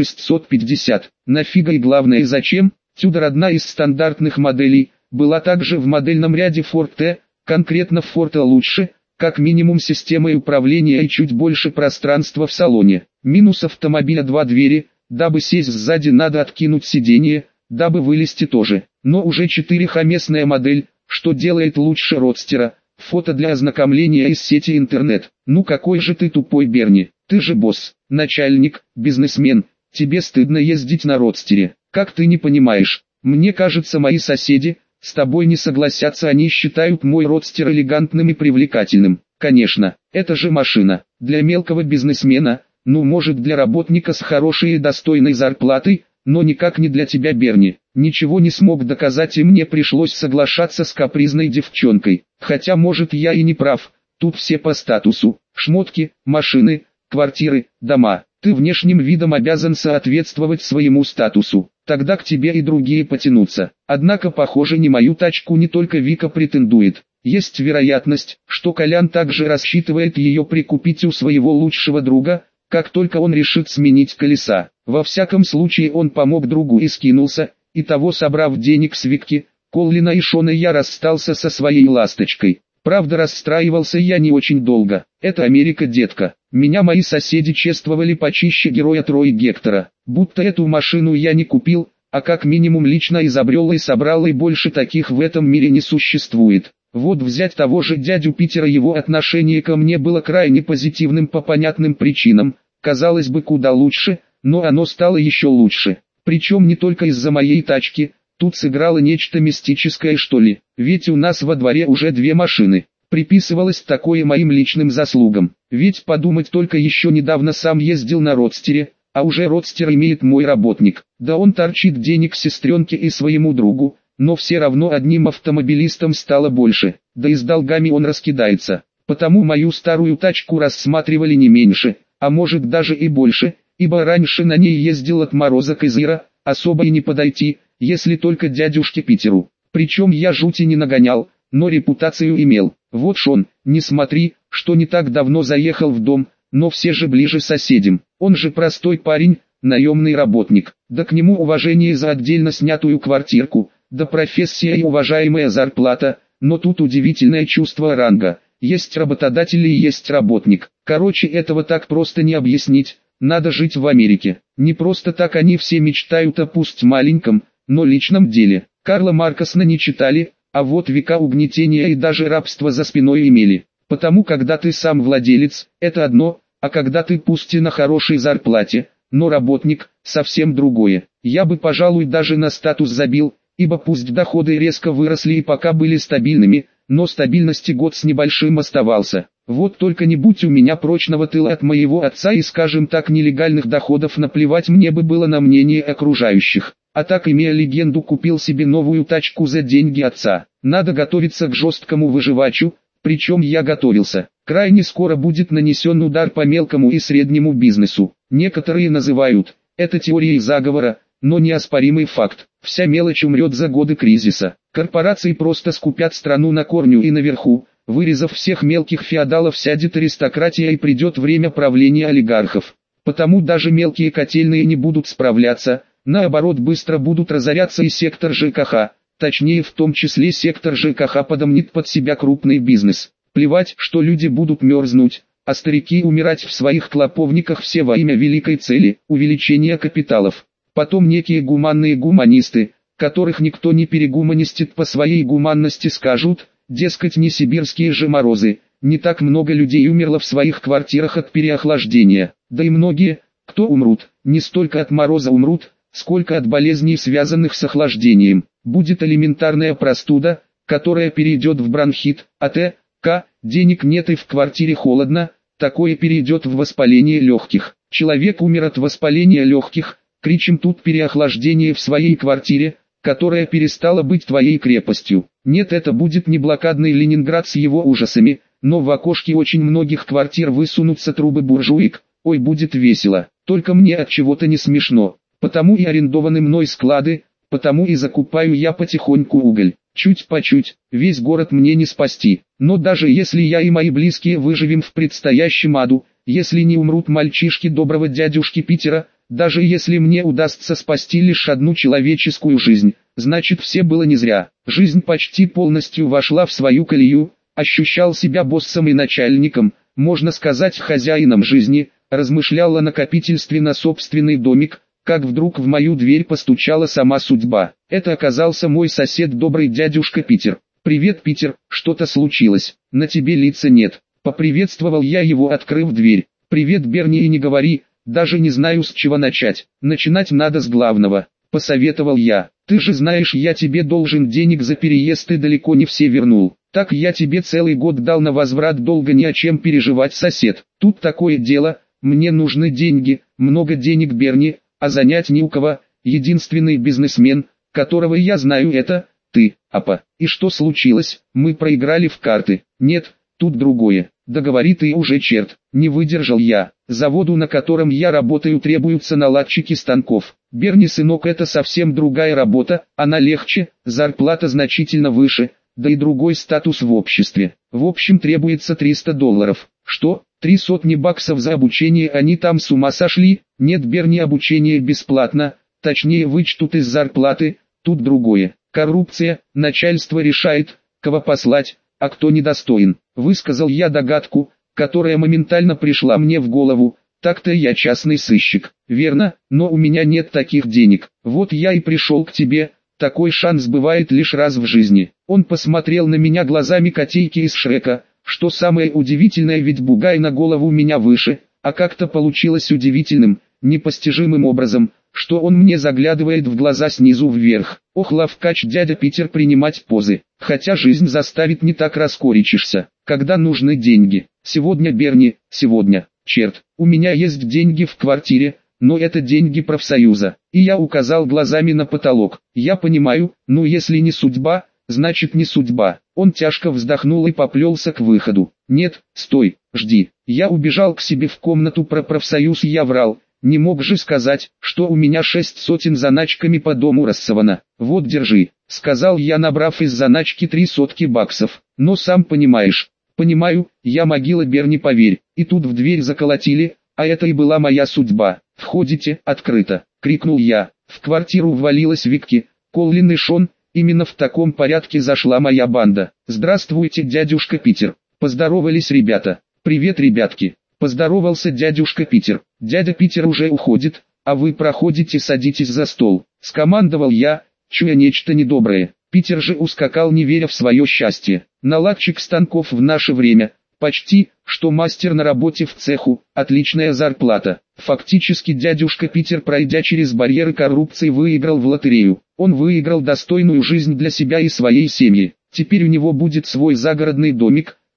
Speaker 1: 650. Нафига и главное зачем? Тюдор одна из стандартных моделей, была также в модельном ряде Ford T, конкретно Ford T лучше, как минимум системой управления и чуть больше пространства в салоне. Минус автомобиля: 2 двери, дабы сесть сзади надо откинуть сиденье, дабы вылезти тоже. Но уже 4Х-местная модель, что делает лучше родстера. Фото для ознакомления из сети интернет. Ну какой же ты тупой, Берни, ты же босс, начальник, бизнесмен, тебе стыдно ездить на родстере. Как ты не понимаешь? Мне кажется, мои соседи с тобой не согласятся, они считают мой родстер элегантным и привлекательным. Конечно, это же машина, для мелкого бизнесмена, ну может для работника с хорошей и достойной зарплатой, но никак не для тебя, Берни. Ничего не смог доказать и мне пришлось соглашаться с капризной девчонкой. Хотя может я и не прав, тут все по статусу. Шмотки, машины, квартиры, дома. Ты внешним видом обязан соответствовать своему статусу. Тогда к тебе и другие потянутся. Однако похоже, не мою тачку не только Вика претендует. Есть вероятность, что Колян также рассчитывает ее прикупить у своего лучшего друга, как только он решит сменить колеса. Во всяком случае он помог другу и скинулся, и того, собрав денег с Викки, Коллина и Шона, я расстался со своей ласточкой. Правда, расстраивался я не очень долго. Это Америка, детка. Меня мои соседи чествовали почище героя Трои Гектора. Будто эту машину я не купил, а как минимум лично изобрел и собрал, и больше таких в этом мире не существует. Вот взять того же дядю Питера, его отношение ко мне было крайне позитивным по понятным причинам. Казалось бы, куда лучше, но оно стало еще лучше. Причем не только из-за моей тачки. Тут сыграло нечто мистическое, что ли, ведь у нас во дворе уже 2 машины. Приписывалось такое моим личным заслугам, ведь подумать только, еще недавно сам ездил на родстере, а уже родстер имеет мой работник. Да он торчит денег сестренке и своему другу, но все равно одним автомобилистом стало больше, да и с долгами он раскидается. Потому мою старую тачку рассматривали не меньше, а может даже и больше, ибо раньше на ней ездил отморозок из Ира, особо и не подойти, если только дядюшке Питеру. Причем я жути не нагонял, но репутацию имел. Вот Шон, не смотри, что не так давно заехал в дом, но все же ближе соседям. Он же простой парень, наемный работник. Да к нему уважение за отдельно снятую квартирку, да профессия и уважаемая зарплата, но тут удивительное чувство ранга. Есть работодатель и есть работник. Короче, этого так просто не объяснить. Надо жить в Америке. Не просто так они все мечтают о пусть маленьком, но личном деле. Карла Марксона не читали, а вот века угнетения и даже рабства за спиной имели. Потому когда ты сам владелец, это одно, а когда ты пусть и на хорошей зарплате, но работник, совсем другое. Я бы, пожалуй, даже на статус забил, ибо пусть доходы резко выросли и пока были стабильными, но стабильности год с небольшим оставался. Вот только не будь у меня прочного тыла от моего отца и, скажем так, нелегальных доходов, наплевать мне бы было на мнение окружающих. А так, имея легенду, купил себе новую тачку за деньги отца. Надо готовиться к жесткому выживачу, причем я готовился. Крайне скоро будет нанесен удар по мелкому и среднему бизнесу. Некоторые называют это теорией заговора, но неоспоримый факт. Вся мелочь умрет за годы кризиса. Корпорации просто скупят страну на корню, и наверху, вырезав всех мелких феодалов, сядет аристократия и придет время правления олигархов. Потому даже мелкие котельные не будут справляться, наоборот быстро будут разоряться и сектор ЖКХ, точнее в том числе сектор ЖКХ подомнет под себя крупный бизнес. Плевать, что люди будут мерзнуть, а старики умирать в своих клоповниках, все во имя великой цели – увеличения капиталов. Потом некие гуманные гуманисты, которых никто не перегуманистит по своей гуманности, скажут, дескать, не сибирские же морозы, не так много людей умерло в своих квартирах от переохлаждения. Да и многие, кто умрут, не столько от мороза умрут, сколько от болезней, связанных с охлаждением. Будет элементарная простуда, которая перейдет в бронхит, денег нет и в квартире холодно, такое перейдет в воспаление легких. Человек умер от воспаления легких, кричим тут переохлаждение в своей квартире, которая перестала быть твоей крепостью. Нет, это будет не блокадный Ленинград с его ужасами, но в окошке очень многих квартир высунутся трубы буржуек. Ой, будет весело, только мне от чего-то не смешно. Потому и арендованы мной склады, потому и закупаю я потихоньку уголь. Чуть по чуть, весь город мне не спасти. Но даже если я и мои близкие выживем в предстоящем аду, если не умрут мальчишки доброго дядюшки Питера, даже если мне удастся спасти лишь одну человеческую жизнь, значит все было не зря. Жизнь почти полностью вошла в свою колею, ощущал себя боссом и начальником, можно сказать хозяином жизни, размышлял о накопительстве на собственный домик, как вдруг в мою дверь постучала сама судьба. Это оказался мой сосед, добрый дядюшка Питер. «Привет, Питер, что-то случилось? На тебе лица нет». Поприветствовал я его, открыв дверь. «Привет, Берни, и не говори, даже не знаю, с чего начать. Начинать надо с главного», — посоветовал я. «Ты же знаешь, я тебе должен денег за переезд и далеко не все вернул. Так я тебе целый год дал на возврат долга, не о чем переживать, сосед. Тут такое дело, мне нужны деньги, много денег, Берни, а занять не у кого. Единственный бизнесмен, которого я знаю, это ты, апа». «И что случилось? Мы проиграли в карты». «Нет, тут другое. Да говори ты уже, черт». Не выдержал я. «Заводу, на котором я работаю, требуются наладчики станков». «Берни, сынок, это совсем другая работа, она легче, зарплата значительно выше, да и другой статус в обществе. В общем, требуется $300. «Что, $300 за обучение? Они там с ума сошли?» «Нет, Берни, обучение бесплатно, точнее вычтут из зарплаты, тут другое. Коррупция, начальство решает, кого послать, а кто недостоин». Высказал я догадку, которая моментально пришла мне в голову. «Так-то я частный сыщик». «Верно, но у меня нет таких денег. Вот я и пришел к тебе, такой шанс бывает лишь раз в жизни». Он посмотрел на меня глазами котейки из Шрека. Что самое удивительное, ведь бугай на голову меня выше, а как-то получилось удивительным, непостижимым образом, что он мне заглядывает в глаза снизу вверх. Ох, ловкач дядя Питер принимать позы, хотя жизнь заставит, не так раскоричишься, когда нужны деньги. Сегодня, Берни, сегодня, черт, у меня есть деньги в квартире, но это деньги профсоюза. И я указал глазами на потолок. Я понимаю, ну если не судьба, значит не судьба. Он тяжко вздохнул и поплелся к выходу. «Нет, стой, жди». Я убежал к себе в комнату. Про профсоюз я врал. Не мог же сказать, что у меня 600 заначками по дому рассовано. «Вот, держи», — сказал я, набрав из заначки $300. «Но сам понимаешь». «Понимаю, я могила, Берни, поверь». И тут в дверь заколотили, а это и была моя судьба. «Входите, открыто», — крикнул я. В квартиру ввалилась Викки, Коллин и Шон. Именно в таком порядке зашла моя банда. «Здравствуйте, дядюшка Питер». Поздоровались ребята. «Привет, ребятки». Поздоровался дядюшка Питер. «Дядя Питер уже уходит, а вы проходите, садитесь за стол», — скомандовал я, чуя нечто недоброе. Питер же ускакал, не веря в свое счастье. Наладчик станков в наше время, почти, что мастер на работе в цеху, отличная зарплата. Фактически дядюшка Питер, пройдя через барьеры коррупции, выиграл в лотерею. Он выиграл достойную жизнь для себя и своей семьи. Теперь у него будет свой загородный домик,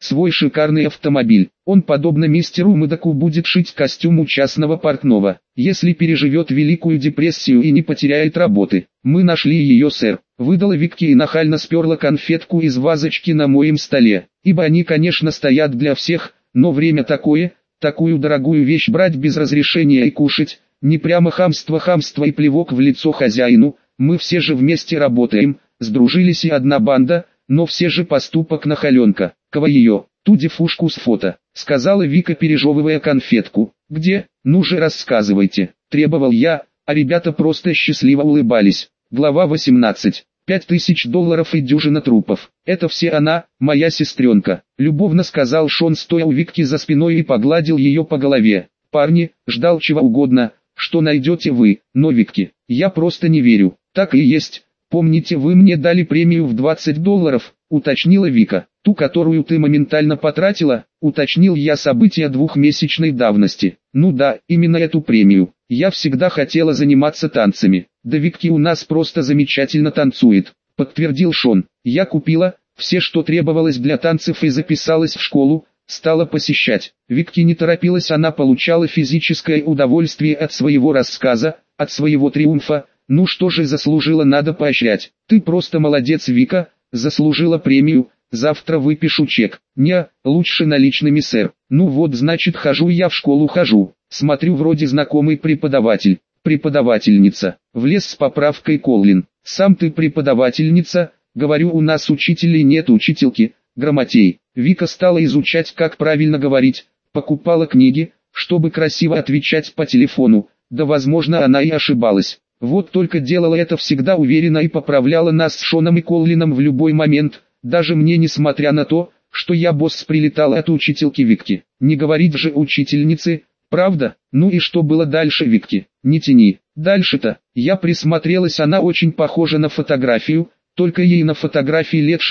Speaker 1: свой шикарный автомобиль. Он, подобно мистеру Мэдаку, будет шить костюм у частного портного, если переживет Великую депрессию и не потеряет работы. Мы нашли ее, сэр. Выдала Викки и нахально сперла конфетку из вазочки на моем столе. Ибо они, конечно, стоят для всех, но время такое, такую дорогую вещь брать без разрешения и кушать, не прямо хамство и плевок в лицо хозяину. Мы все же вместе работаем, сдружились и одна банда, но все же поступок нахаленка. Кого ее, ту девушку с фото, сказала Вика, пережевывая конфетку. Где? Ну же рассказывайте, требовал я, а ребята просто счастливо улыбались. Глава 18. $5000 и дюжина трупов. Это все она, моя сестренка, любовно сказал Шон, стоя у Викки за спиной и погладил ее по голове. Парни, ждал чего угодно, что найдете вы, но Викки, я просто не верю. Так и есть. Помните, вы мне дали премию в $20, уточнила Вика. Ту, которую ты моментально потратила, уточнил я, события двухмесячной давности. Ну да, именно эту премию. Я всегда хотела заниматься танцами. Да Викки у нас просто замечательно танцует, подтвердил Шон. Я купила все, что требовалось для танцев, и записалась в школу, стала посещать. Викки не торопилась, она получала физическое удовольствие от своего рассказа, от своего триумфа. Ну что же, заслужила, надо поощрять. Ты просто молодец, Вика, заслужила премию. Завтра выпишу чек. Не, лучше наличными, сэр. Ну вот, значит, хожу я в школу, хожу. Смотрю, вроде знакомый преподаватель. Преподавательница. Влез с поправкой Коллин. Сам ты преподавательница? Говорю, у нас учителей нет, учительки. Грамотей. Вика стала изучать, как правильно говорить. Покупала книги, чтобы красиво отвечать по телефону. Да, возможно, она и ошибалась. Вот только делала это всегда уверенно и поправляла нас с Шоном и Коллином в любой момент. Даже мне, несмотря на то, что я босс, прилетал от учительки Викки. Не говорить же учительнице, правда? Ну и что было дальше, Викки? Не тяни. Дальше-то, я присмотрелась, она очень похожа на фотографию, только ей на фотографии лет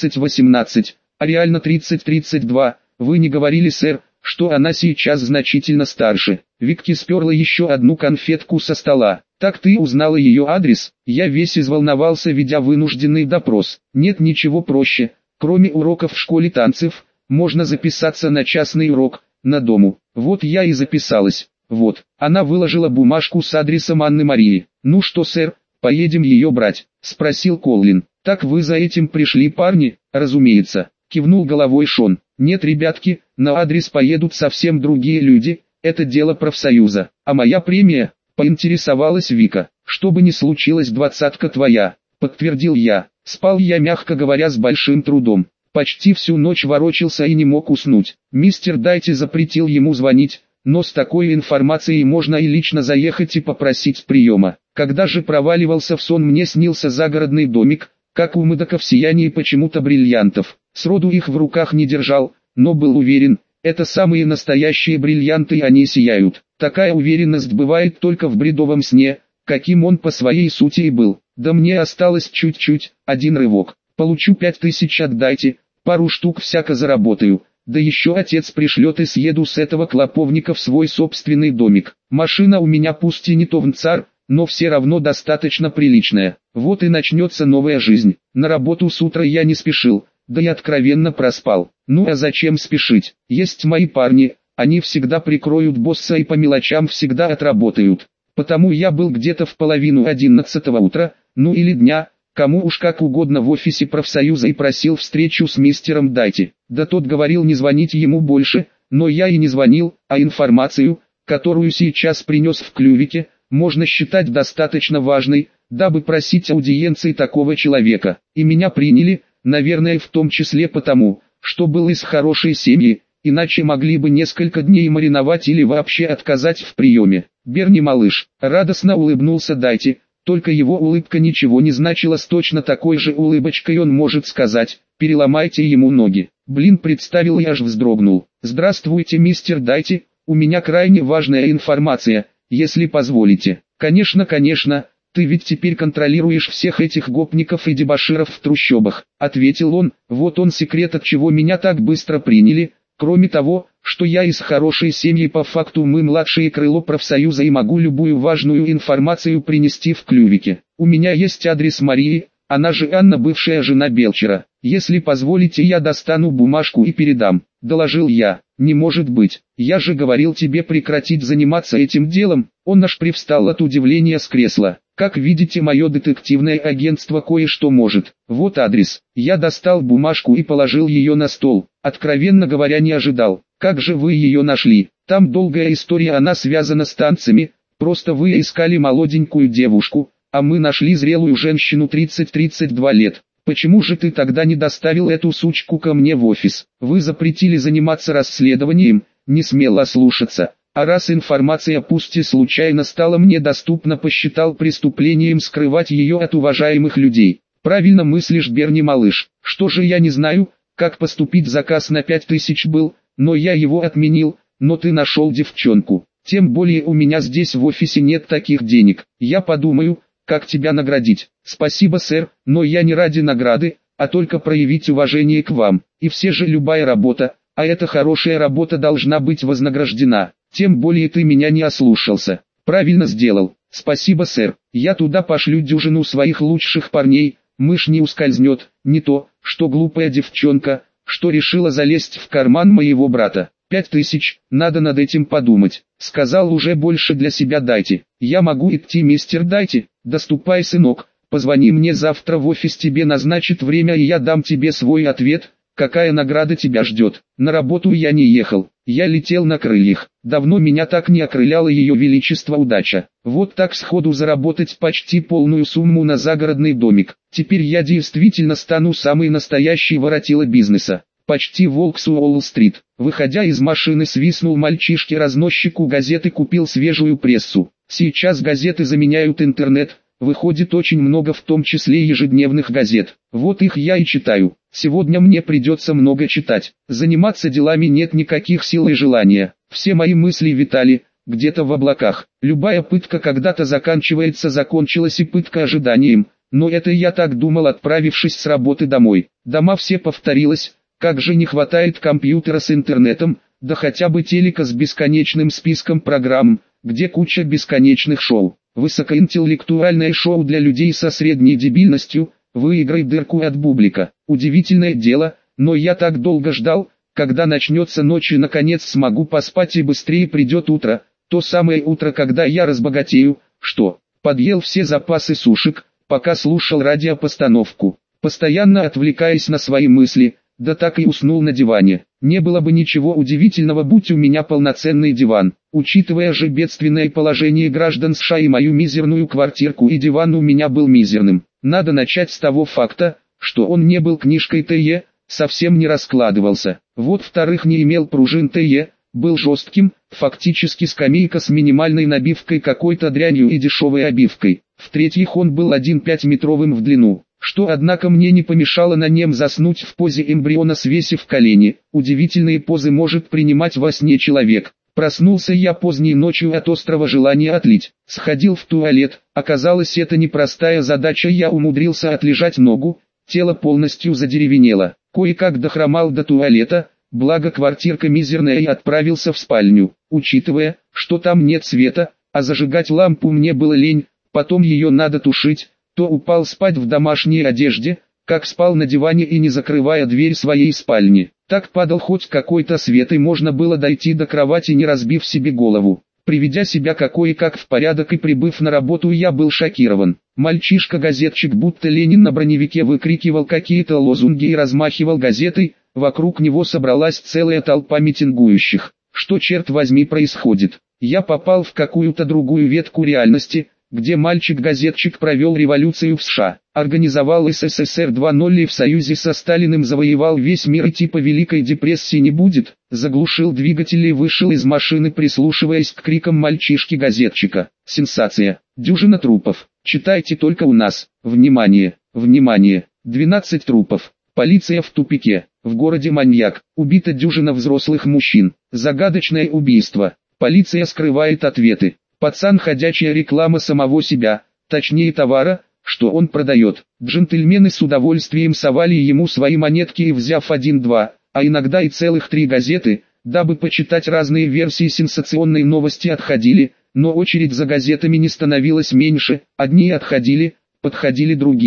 Speaker 1: 16-18, а реально 30-32. Вы не говорили, сэр, что она сейчас значительно старше? Викки сперла еще одну конфетку со стола. Так ты узнала ее адрес? Я весь изволновался, ведя вынужденный допрос. Нет ничего проще, кроме уроков в школе танцев, можно записаться на частный урок, на дому. Вот я и записалась. Вот, она выложила бумажку с адресом Анны Марии. Ну что, сэр, поедем ее брать? Спросил Коллин. Так вы за этим пришли, парни? Разумеется, кивнул головой Шон. Нет, ребятки, на адрес поедут совсем другие люди, это дело профсоюза. А моя премия? Поинтересовалась Вика. Что бы ни случилось, 20-ка твоя, подтвердил я. Спал я, мягко говоря, с большим трудом. Почти всю ночь ворочался и не мог уснуть. Мистер Дайти запретил ему звонить, но с такой информацией можно и лично заехать и попросить приема. Когда же проваливался в сон, мне снился загородный домик, как у Мэдака, в сиянии почему-то бриллиантов. Сроду их в руках не держал, но был уверен, это самые настоящие бриллианты, и они сияют. Такая уверенность бывает только в бредовом сне, каким он по своей сути и был. Да мне осталось чуть-чуть, один рывок. Получу 5000, отдайте, пару штук всяко заработаю. Да еще отец пришлет и съеду с этого клоповника в свой собственный домик. Машина у меня пусть и не товнцар, но все равно достаточно приличная. Вот и начнется новая жизнь. На работу с утра я не спешил, да и откровенно проспал. Ну а зачем спешить? Есть мои парни, они всегда прикроют босса и по мелочам всегда отработают. Потому я был где-то в 10:30 утра, ну или дня, кому уж как угодно, в офисе профсоюза и просил встречу с мистером Дайти. Да тот говорил не звонить ему больше, но я и не звонил, а информацию, которую сейчас принес в клювике, можно считать достаточно важной, дабы просить аудиенции такого человека. И меня приняли, наверное, в том числе потому, что был из хорошей семьи, иначе могли бы несколько дней мариновать или вообще отказать в приеме. Берни, малыш, радостно улыбнулся Дайти, только его улыбка ничего не значила, с точно такой же улыбочкой он может сказать: переломайте ему ноги. Блин, представил и аж вздрогнул. Здравствуйте, мистер Дайти, у меня крайне важная информация, если позволите. Конечно, ты ведь теперь контролируешь всех этих гопников и дебоширов в трущобах, ответил он. Вот он секрет, от чего меня так быстро приняли. Кроме того, что я из хорошей семьи, по факту мы младшее крыло профсоюза и могу любую важную информацию принести в клювике. У меня есть адрес Марии, Она же Анна, бывшая жена Белчера. Если позволите, я достану бумажку и передам, доложил я. Не может быть, я же говорил тебе прекратить заниматься этим делом. Он аж привстал от удивления с кресла. Как видите, мое детективное агентство кое-что может. Вот адрес. Я достал бумажку и положил ее на стол. Откровенно говоря, не ожидал. Как же вы ее нашли? Там долгая история, она связана с танцами. Просто вы искали молоденькую девушку, а мы нашли зрелую женщину 30-32 лет. Почему же ты тогда не доставил эту сучку ко мне в офис? Вы запретили заниматься расследованием, не смел ослушаться. А раз информация пусть и случайно стала мне доступна, посчитал преступлением скрывать ее от уважаемых людей. Правильно мыслишь, Берни, малыш. Что же, я не знаю, как поступить. Заказ на 5000 был, но я его отменил. Но ты нашел девчонку. Тем более у меня здесь в офисе нет таких денег. Я подумаю, как тебя наградить. Спасибо, сэр, но я не ради награды, а только проявить уважение к вам. И все же любая работа, а эта хорошая работа, должна быть вознаграждена. Тем более ты меня не ослушался. Правильно сделал. Спасибо, сэр. Я туда пошлю дюжину своих лучших парней. Мышь не ускользнет. Не то, что глупая девчонка, что решила залезть в карман моего брата. 5000, надо над этим подумать. Сказал, уже больше для себя дайте. Я могу идти, мистер, дайте. Доступай, сынок. Позвони мне завтра в офис, тебе назначат время, и я дам тебе свой ответ, какая награда тебя ждет. На работу я не ехал, я летел на крыльях. Давно меня так не окрыляла ее величество удача. Вот так сходу заработать почти полную сумму на загородный домик. Теперь я действительно стану самый настоящий воротила бизнеса. Почти волк с Уолл-стрит. Выходя из машины, свистнул мальчишке-разносчику газеты, купил свежую прессу. Сейчас газеты заменяют интернет, выходит очень много, в том числе ежедневных газет. Вот их я и читаю. Сегодня мне придется много читать. Заниматься делами нет никаких сил и желания. Все мои мысли витали где-то в облаках. Любая пытка когда-то заканчивается, закончилась и пытка ожиданием. Но это я так думал, отправившись с работы домой. Дома все повторилось. Как же не хватает компьютера с интернетом, да хотя бы телека с бесконечным списком программ, где куча бесконечных шоу. Высокоинтеллектуальное шоу для людей со средней дебильностью, выиграй дырку от бублика. Удивительное дело, но я так долго ждал, когда начнется ночь и наконец смогу поспать и быстрее придет утро. То самое утро, когда я разбогатею. Что? Подъел все запасы сушек, пока слушал радиопостановку, постоянно отвлекаясь на свои мысли. Да так и уснул на диване. Не было бы ничего удивительного, будь у меня полноценный диван. Учитывая же бедственное положение граждан США и мою мизерную квартирку, и диван у меня был мизерным. Надо начать с того факта, что он не был книжкой ТЕ, совсем не раскладывался. Вот, во-вторых, не имел пружин ТЕ, был жестким, фактически скамейка с минимальной набивкой, какой-то дрянью и дешевой обивкой. В-третьих, он был 1,5 метровым в длину. Что, однако, мне не помешало на нем заснуть в позе эмбриона, свесив колени. Удивительные позы может принимать во сне человек. Проснулся я поздней ночью от острого желания отлить. Сходил в туалет. Оказалось, это непростая задача, я умудрился отлежать ногу. Тело полностью задеревенело. Кое-как дохромал до туалета, благо квартирка мизерная, и отправился в спальню. Учитывая, что там нет света, а зажигать лампу мне было лень, потом ее надо тушить, то упал спать в домашней одежде, как спал на диване и не закрывая дверь своей спальни. Так падал хоть какой-то свет, и можно было дойти до кровати, не разбив себе голову. Приведя себя кое-как в порядок и прибыв на работу, я был шокирован. Мальчишка-газетчик, будто Ленин на броневике, выкрикивал какие-то лозунги и размахивал газетой, вокруг него собралась целая толпа митингующих. Что, черт возьми, происходит? Я попал в какую-то другую ветку реальности, где мальчик-газетчик провел революцию в США, организовал СССР 2.0 и в союзе со Сталиным завоевал весь мир, и типа Великой депрессии не будет, заглушил двигатель и вышел из машины, прислушиваясь к крикам мальчишки-газетчика. Сенсация, дюжина трупов, читайте только у нас. Внимание, внимание, 12 трупов, полиция в тупике, в городе маньяк, убита дюжина взрослых мужчин, загадочное убийство, полиция скрывает ответы. Пацан — ходячая реклама самого себя, точнее товара, что он продает. Джентльмены с удовольствием совали ему свои монетки и, взяв 1-2, а иногда и целых 3 газеты, дабы почитать разные версии сенсационной новости, отходили, но очередь за газетами не становилась меньше, одни отходили, подходили другие.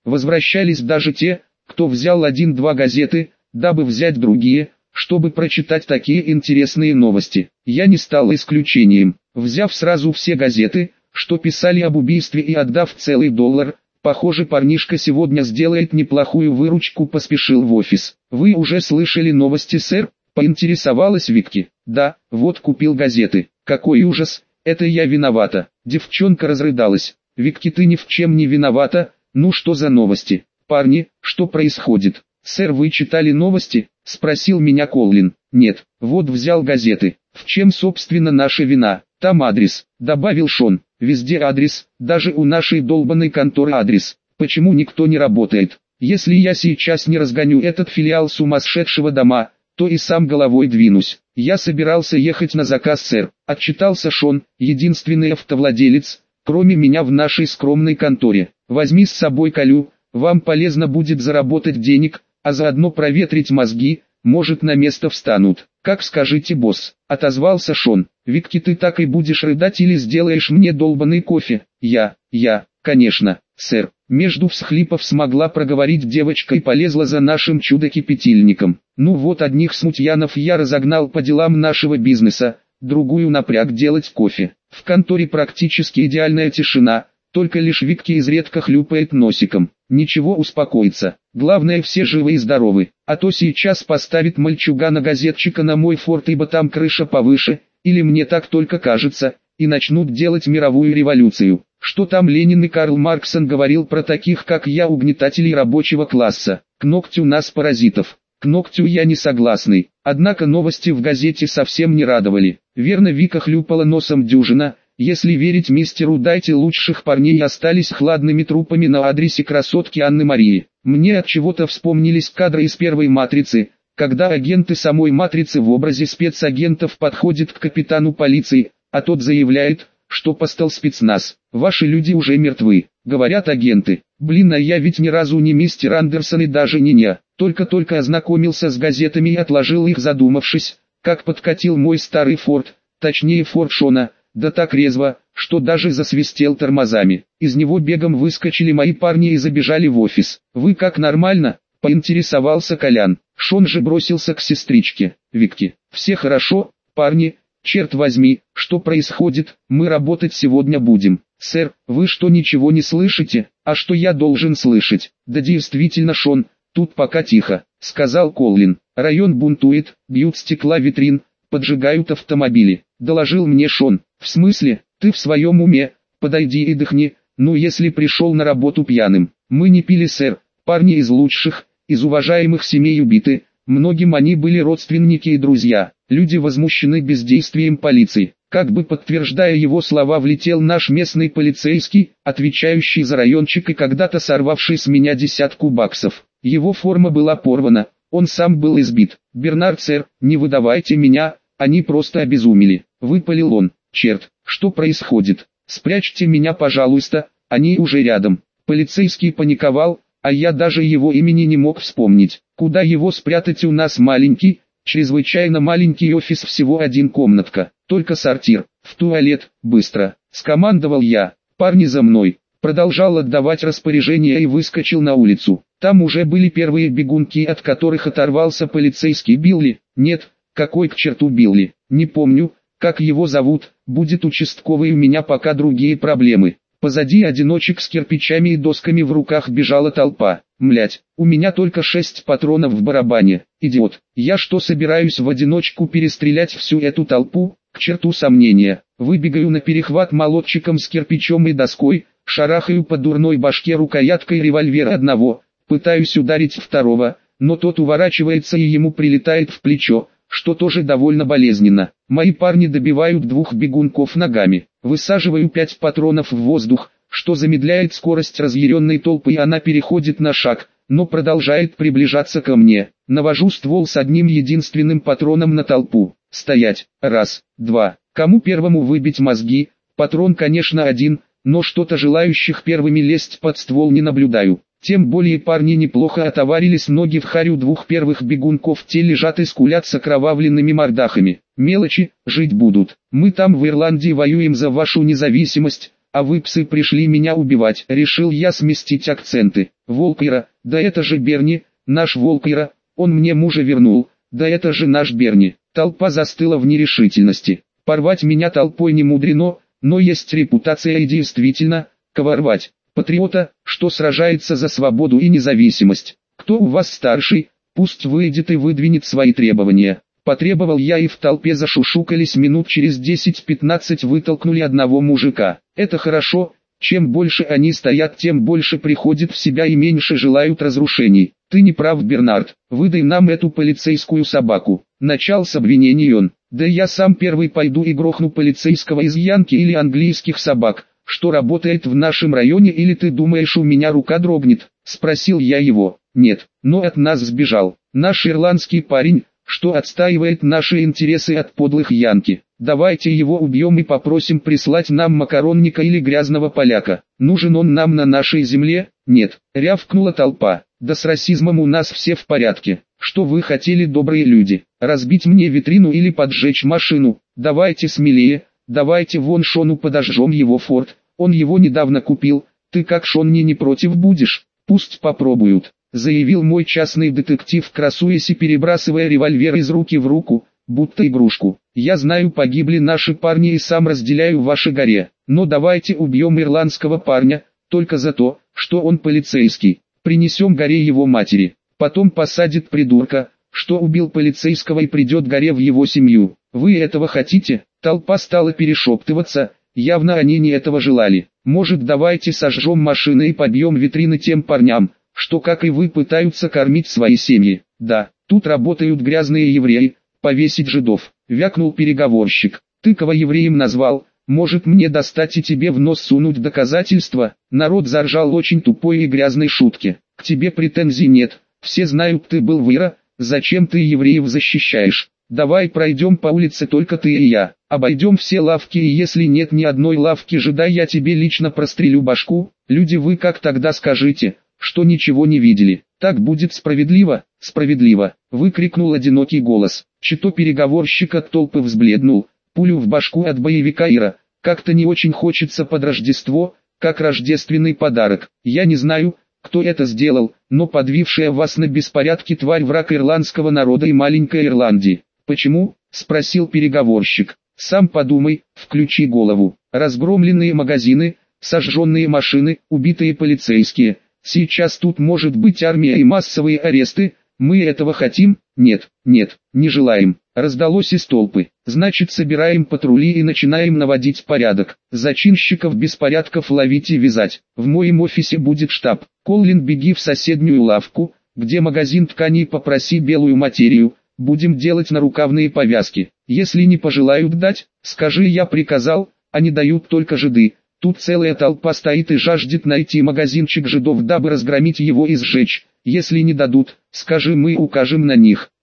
Speaker 1: Возвращались даже те, кто взял 1-2 газеты, дабы взять другие, чтобы прочитать такие интересные новости. Я не стал исключением. Взяв сразу все газеты, что писали об убийстве, и отдав целый $1, похоже, парнишка сегодня сделает неплохую выручку, поспешил в офис. «Вы уже слышали новости, сэр?» — поинтересовалась Викки. «Да, вот купил газеты». «Какой ужас, это я виновата». Девчонка разрыдалась. «Викки, ты ни в чем не виновата, ну что за новости?» «Парни, что происходит?» «Сэр, вы читали новости?» — спросил меня Коллин. «Нет, вот взял газеты». «В чем собственно наша вина?» «Там адрес», — добавил Шон. «Везде адрес, даже у нашей долбанной конторы адрес. Почему никто не работает? Если я сейчас не разгоню этот филиал сумасшедшего дома, то и сам головой двинусь». «Я собирался ехать на заказ, сэр», — отчитался Шон, единственный автовладелец, кроме меня в нашей скромной конторе. «Возьми с собой Колю, вам полезно будет заработать денег, а заодно проветрить мозги, может на место встанут». «Как скажете, босс», — отозвался Шон. «Викки, ты так и будешь рыдать или сделаешь мне долбаный кофе?» Я, конечно, сэр». Между всхлипов смогла проговорить девочка и полезла за нашим чудо-кипятильником. «Ну вот, одних смутьянов я разогнал по делам нашего бизнеса, другую напряг делать кофе. В конторе практически идеальная тишина, только лишь Викки изредка хлюпает носиком. Ничего, успокоится. Главное, все живы и здоровы. А то сейчас поставит мальчугана-газетчика на мой форт, ибо там крыша повыше, или мне так только кажется, и начнут делать мировую революцию. Что там Ленин и Карл Марксон говорил про таких, как я, угнетателей рабочего класса. К ногтю нас, паразитов. К ногтю я не согласный. Однако новости в газете совсем не радовали. Верно, Вика хлюпала носом дюжина. Если верить мистеру Дайте, лучших парней остались хладными трупами на адресе красотки Анны Марии. Мне от чего-то вспомнились кадры из первой «Матрицы», когда агенты самой «Матрицы» в образе спецагентов подходят к капитану полиции, а тот заявляет, что постал спецназ. «Ваши люди уже мертвы», — говорят агенты. «Блин, а я ведь ни разу не мистер Андерсон и даже не я. Только-только ознакомился с газетами и отложил их, задумавшись, как подкатил мой старый форт, точнее форт Шона, да так резво, что даже засвистел тормозами. Из него бегом выскочили мои парни и забежали в офис. «Вы как, нормально?» — поинтересовался Колян. Шон же бросился к сестричке. «Викки, все хорошо, парни? Черт возьми, что происходит? Мы работать сегодня будем». «Сэр, вы что, ничего не слышите? А что я должен слышать?» «Да действительно, Шон, тут пока тихо», — сказал Коллин. «Район бунтует, бьют стекла витрин, поджигают автомобили», — доложил мне Шон. «В смысле, ты в своем уме? Подойди и дыхни, ну если пришел на работу пьяным». «Мы не пили, сэр, парни из лучших, из уважаемых семей убиты, многим они были родственники и друзья». Люди возмущены бездействием полиции. Как бы подтверждая его слова, влетел наш местный полицейский, отвечающий за райончик и когда-то сорвавший с меня $10. Его форма была порвана, он сам был избит. «Бернард, сэр, не выдавайте меня, они просто обезумели», — выпалил он. «Черт, что происходит? Спрячьте меня, пожалуйста, они уже рядом». Полицейский паниковал, а я даже его имени не мог вспомнить. Куда его спрятать, у нас маленький, чрезвычайно маленький офис, всего 1 комнатка, только сортир. «В туалет, быстро», — скомандовал я. «Парни, за мной». Продолжал отдавать распоряжения и выскочил на улицу. Там уже были первые бегунки, от которых оторвался полицейский. «Билли?» «Нет, какой к черту Билли? Не помню, как его зовут, будет участковый, у меня пока другие проблемы». Позади одиночек с кирпичами и досками в руках бежала толпа. «Млять, у меня только 6 патронов в барабане, идиот. Я что, собираюсь в одиночку перестрелять всю эту толпу? К черту сомнения». Выбегаю на перехват молотчиком с кирпичом и доской, шарахаю по дурной башке рукояткой револьвера одного, пытаюсь ударить второго, но тот уворачивается и ему прилетает в плечо, что тоже довольно болезненно. Мои парни добивают 2 бегунков ногами. Высаживаю 5 патронов в воздух, что замедляет скорость разъяренной толпы, и она переходит на шаг, но продолжает приближаться ко мне. Навожу ствол с одним единственным патроном на толпу. «Стоять! Раз, два». Кому первому выбить мозги? Патрон, конечно, один, но что-то желающих первыми лезть под ствол не наблюдаю. Тем более парни неплохо отоварились, ноги в харю 2 первых бегунков, те лежат и скулят с окровавленными мордахами. «Мелочи, жить будут. Мы там в Ирландии воюем за вашу независимость, а вы псы пришли меня убивать. Решил я сместить акценты. Волкира, да это же Берни, наш Волкира, он мне мужа вернул, да это же наш Берни. Толпа застыла в нерешительности. Порвать меня толпой не мудрено, но есть репутация и действительно, кого рвать? Патриота, что сражается за свободу и независимость. Кто у вас старший, пусть выйдет и выдвинет свои требования. Потребовал я, и в толпе зашушукались. Минут через 10-15 вытолкнули одного мужика. Это хорошо, чем больше они стоят, тем больше приходит в себя и меньше желают разрушений. Ты не прав, Бернард, выдай нам эту полицейскую собаку. Начал с обвинений он. Да я сам первый пойду и грохну полицейского из Янки или английских собак, что работает в нашем районе, или ты думаешь, у меня рука дрогнет? Спросил я его. Нет, но от нас сбежал наш ирландский парень, что отстаивает наши интересы от подлых Янки. Давайте его убьем и попросим прислать нам макаронника или грязного поляка. Нужен он нам на нашей земле? Нет, рявкнула толпа. Да с расизмом у нас все в порядке. Что вы хотели, добрые люди? Разбить мне витрину или поджечь машину? Давайте смелее, давайте вон Шону подожжем его форт. Он его недавно купил, ты как Шонни не против будешь? Пусть попробуют, заявил мой частный детектив, красуясь и перебрасывая револьвер из руки в руку, будто игрушку. Я знаю, погибли наши парни и сам разделяю ваши горе, но давайте убьем ирландского парня, только за то, что он полицейский. Принесем горе его матери, потом посадит придурка, что убил полицейского, и придет горе в его семью. Вы этого хотите? Толпа стала перешептываться, явно они не этого желали. Может, давайте сожжем машины и побьем витрины тем парням, что как и вы пытаются кормить свои семьи. Да, тут работают грязные евреи, повесить жидов, вякнул переговорщик. Ты кого евреем назвал? Может, мне достать и тебе в нос сунуть доказательства? Народ заржал очень тупой и грязной шутке. К тебе претензий нет, все знают, ты был в Ира, зачем ты евреев защищаешь? Давай пройдем по улице только ты и я, обойдем все лавки, и если нет ни одной лавки жида, я тебе лично прострелю башку. Люди, вы как тогда скажите, что ничего не видели? Так будет справедливо? Справедливо, выкрикнул одинокий голос. Чито переговорщик от толпы взбледнул. Пулю в башку от боевика Ира. Как-то не очень хочется под Рождество, как рождественный подарок. Я не знаю, кто это сделал, но подвившая вас на беспорядки тварь враг ирландского народа и маленькой Ирландии. Почему? Спросил переговорщик. Сам подумай, включи голову. Разгромленные магазины, сожженные машины, убитые полицейские. Сейчас тут может быть армия и массовые аресты. Мы этого хотим? Нет, нет, не желаем. Раздалось из толпы. Значит, собираем патрули и начинаем наводить порядок. Зачинщиков беспорядков ловить и вязать. В моем офисе будет штаб. Коллин, беги в соседнюю лавку, где магазин тканей, попроси белую материю. Будем делать нарукавные повязки. Если не пожелают дать, скажи, я приказал, они дают только жиды. Тут целая толпа стоит и жаждет найти магазинчик жидов, дабы разгромить его и сжечь. Если не дадут, скажи, мы укажем на них.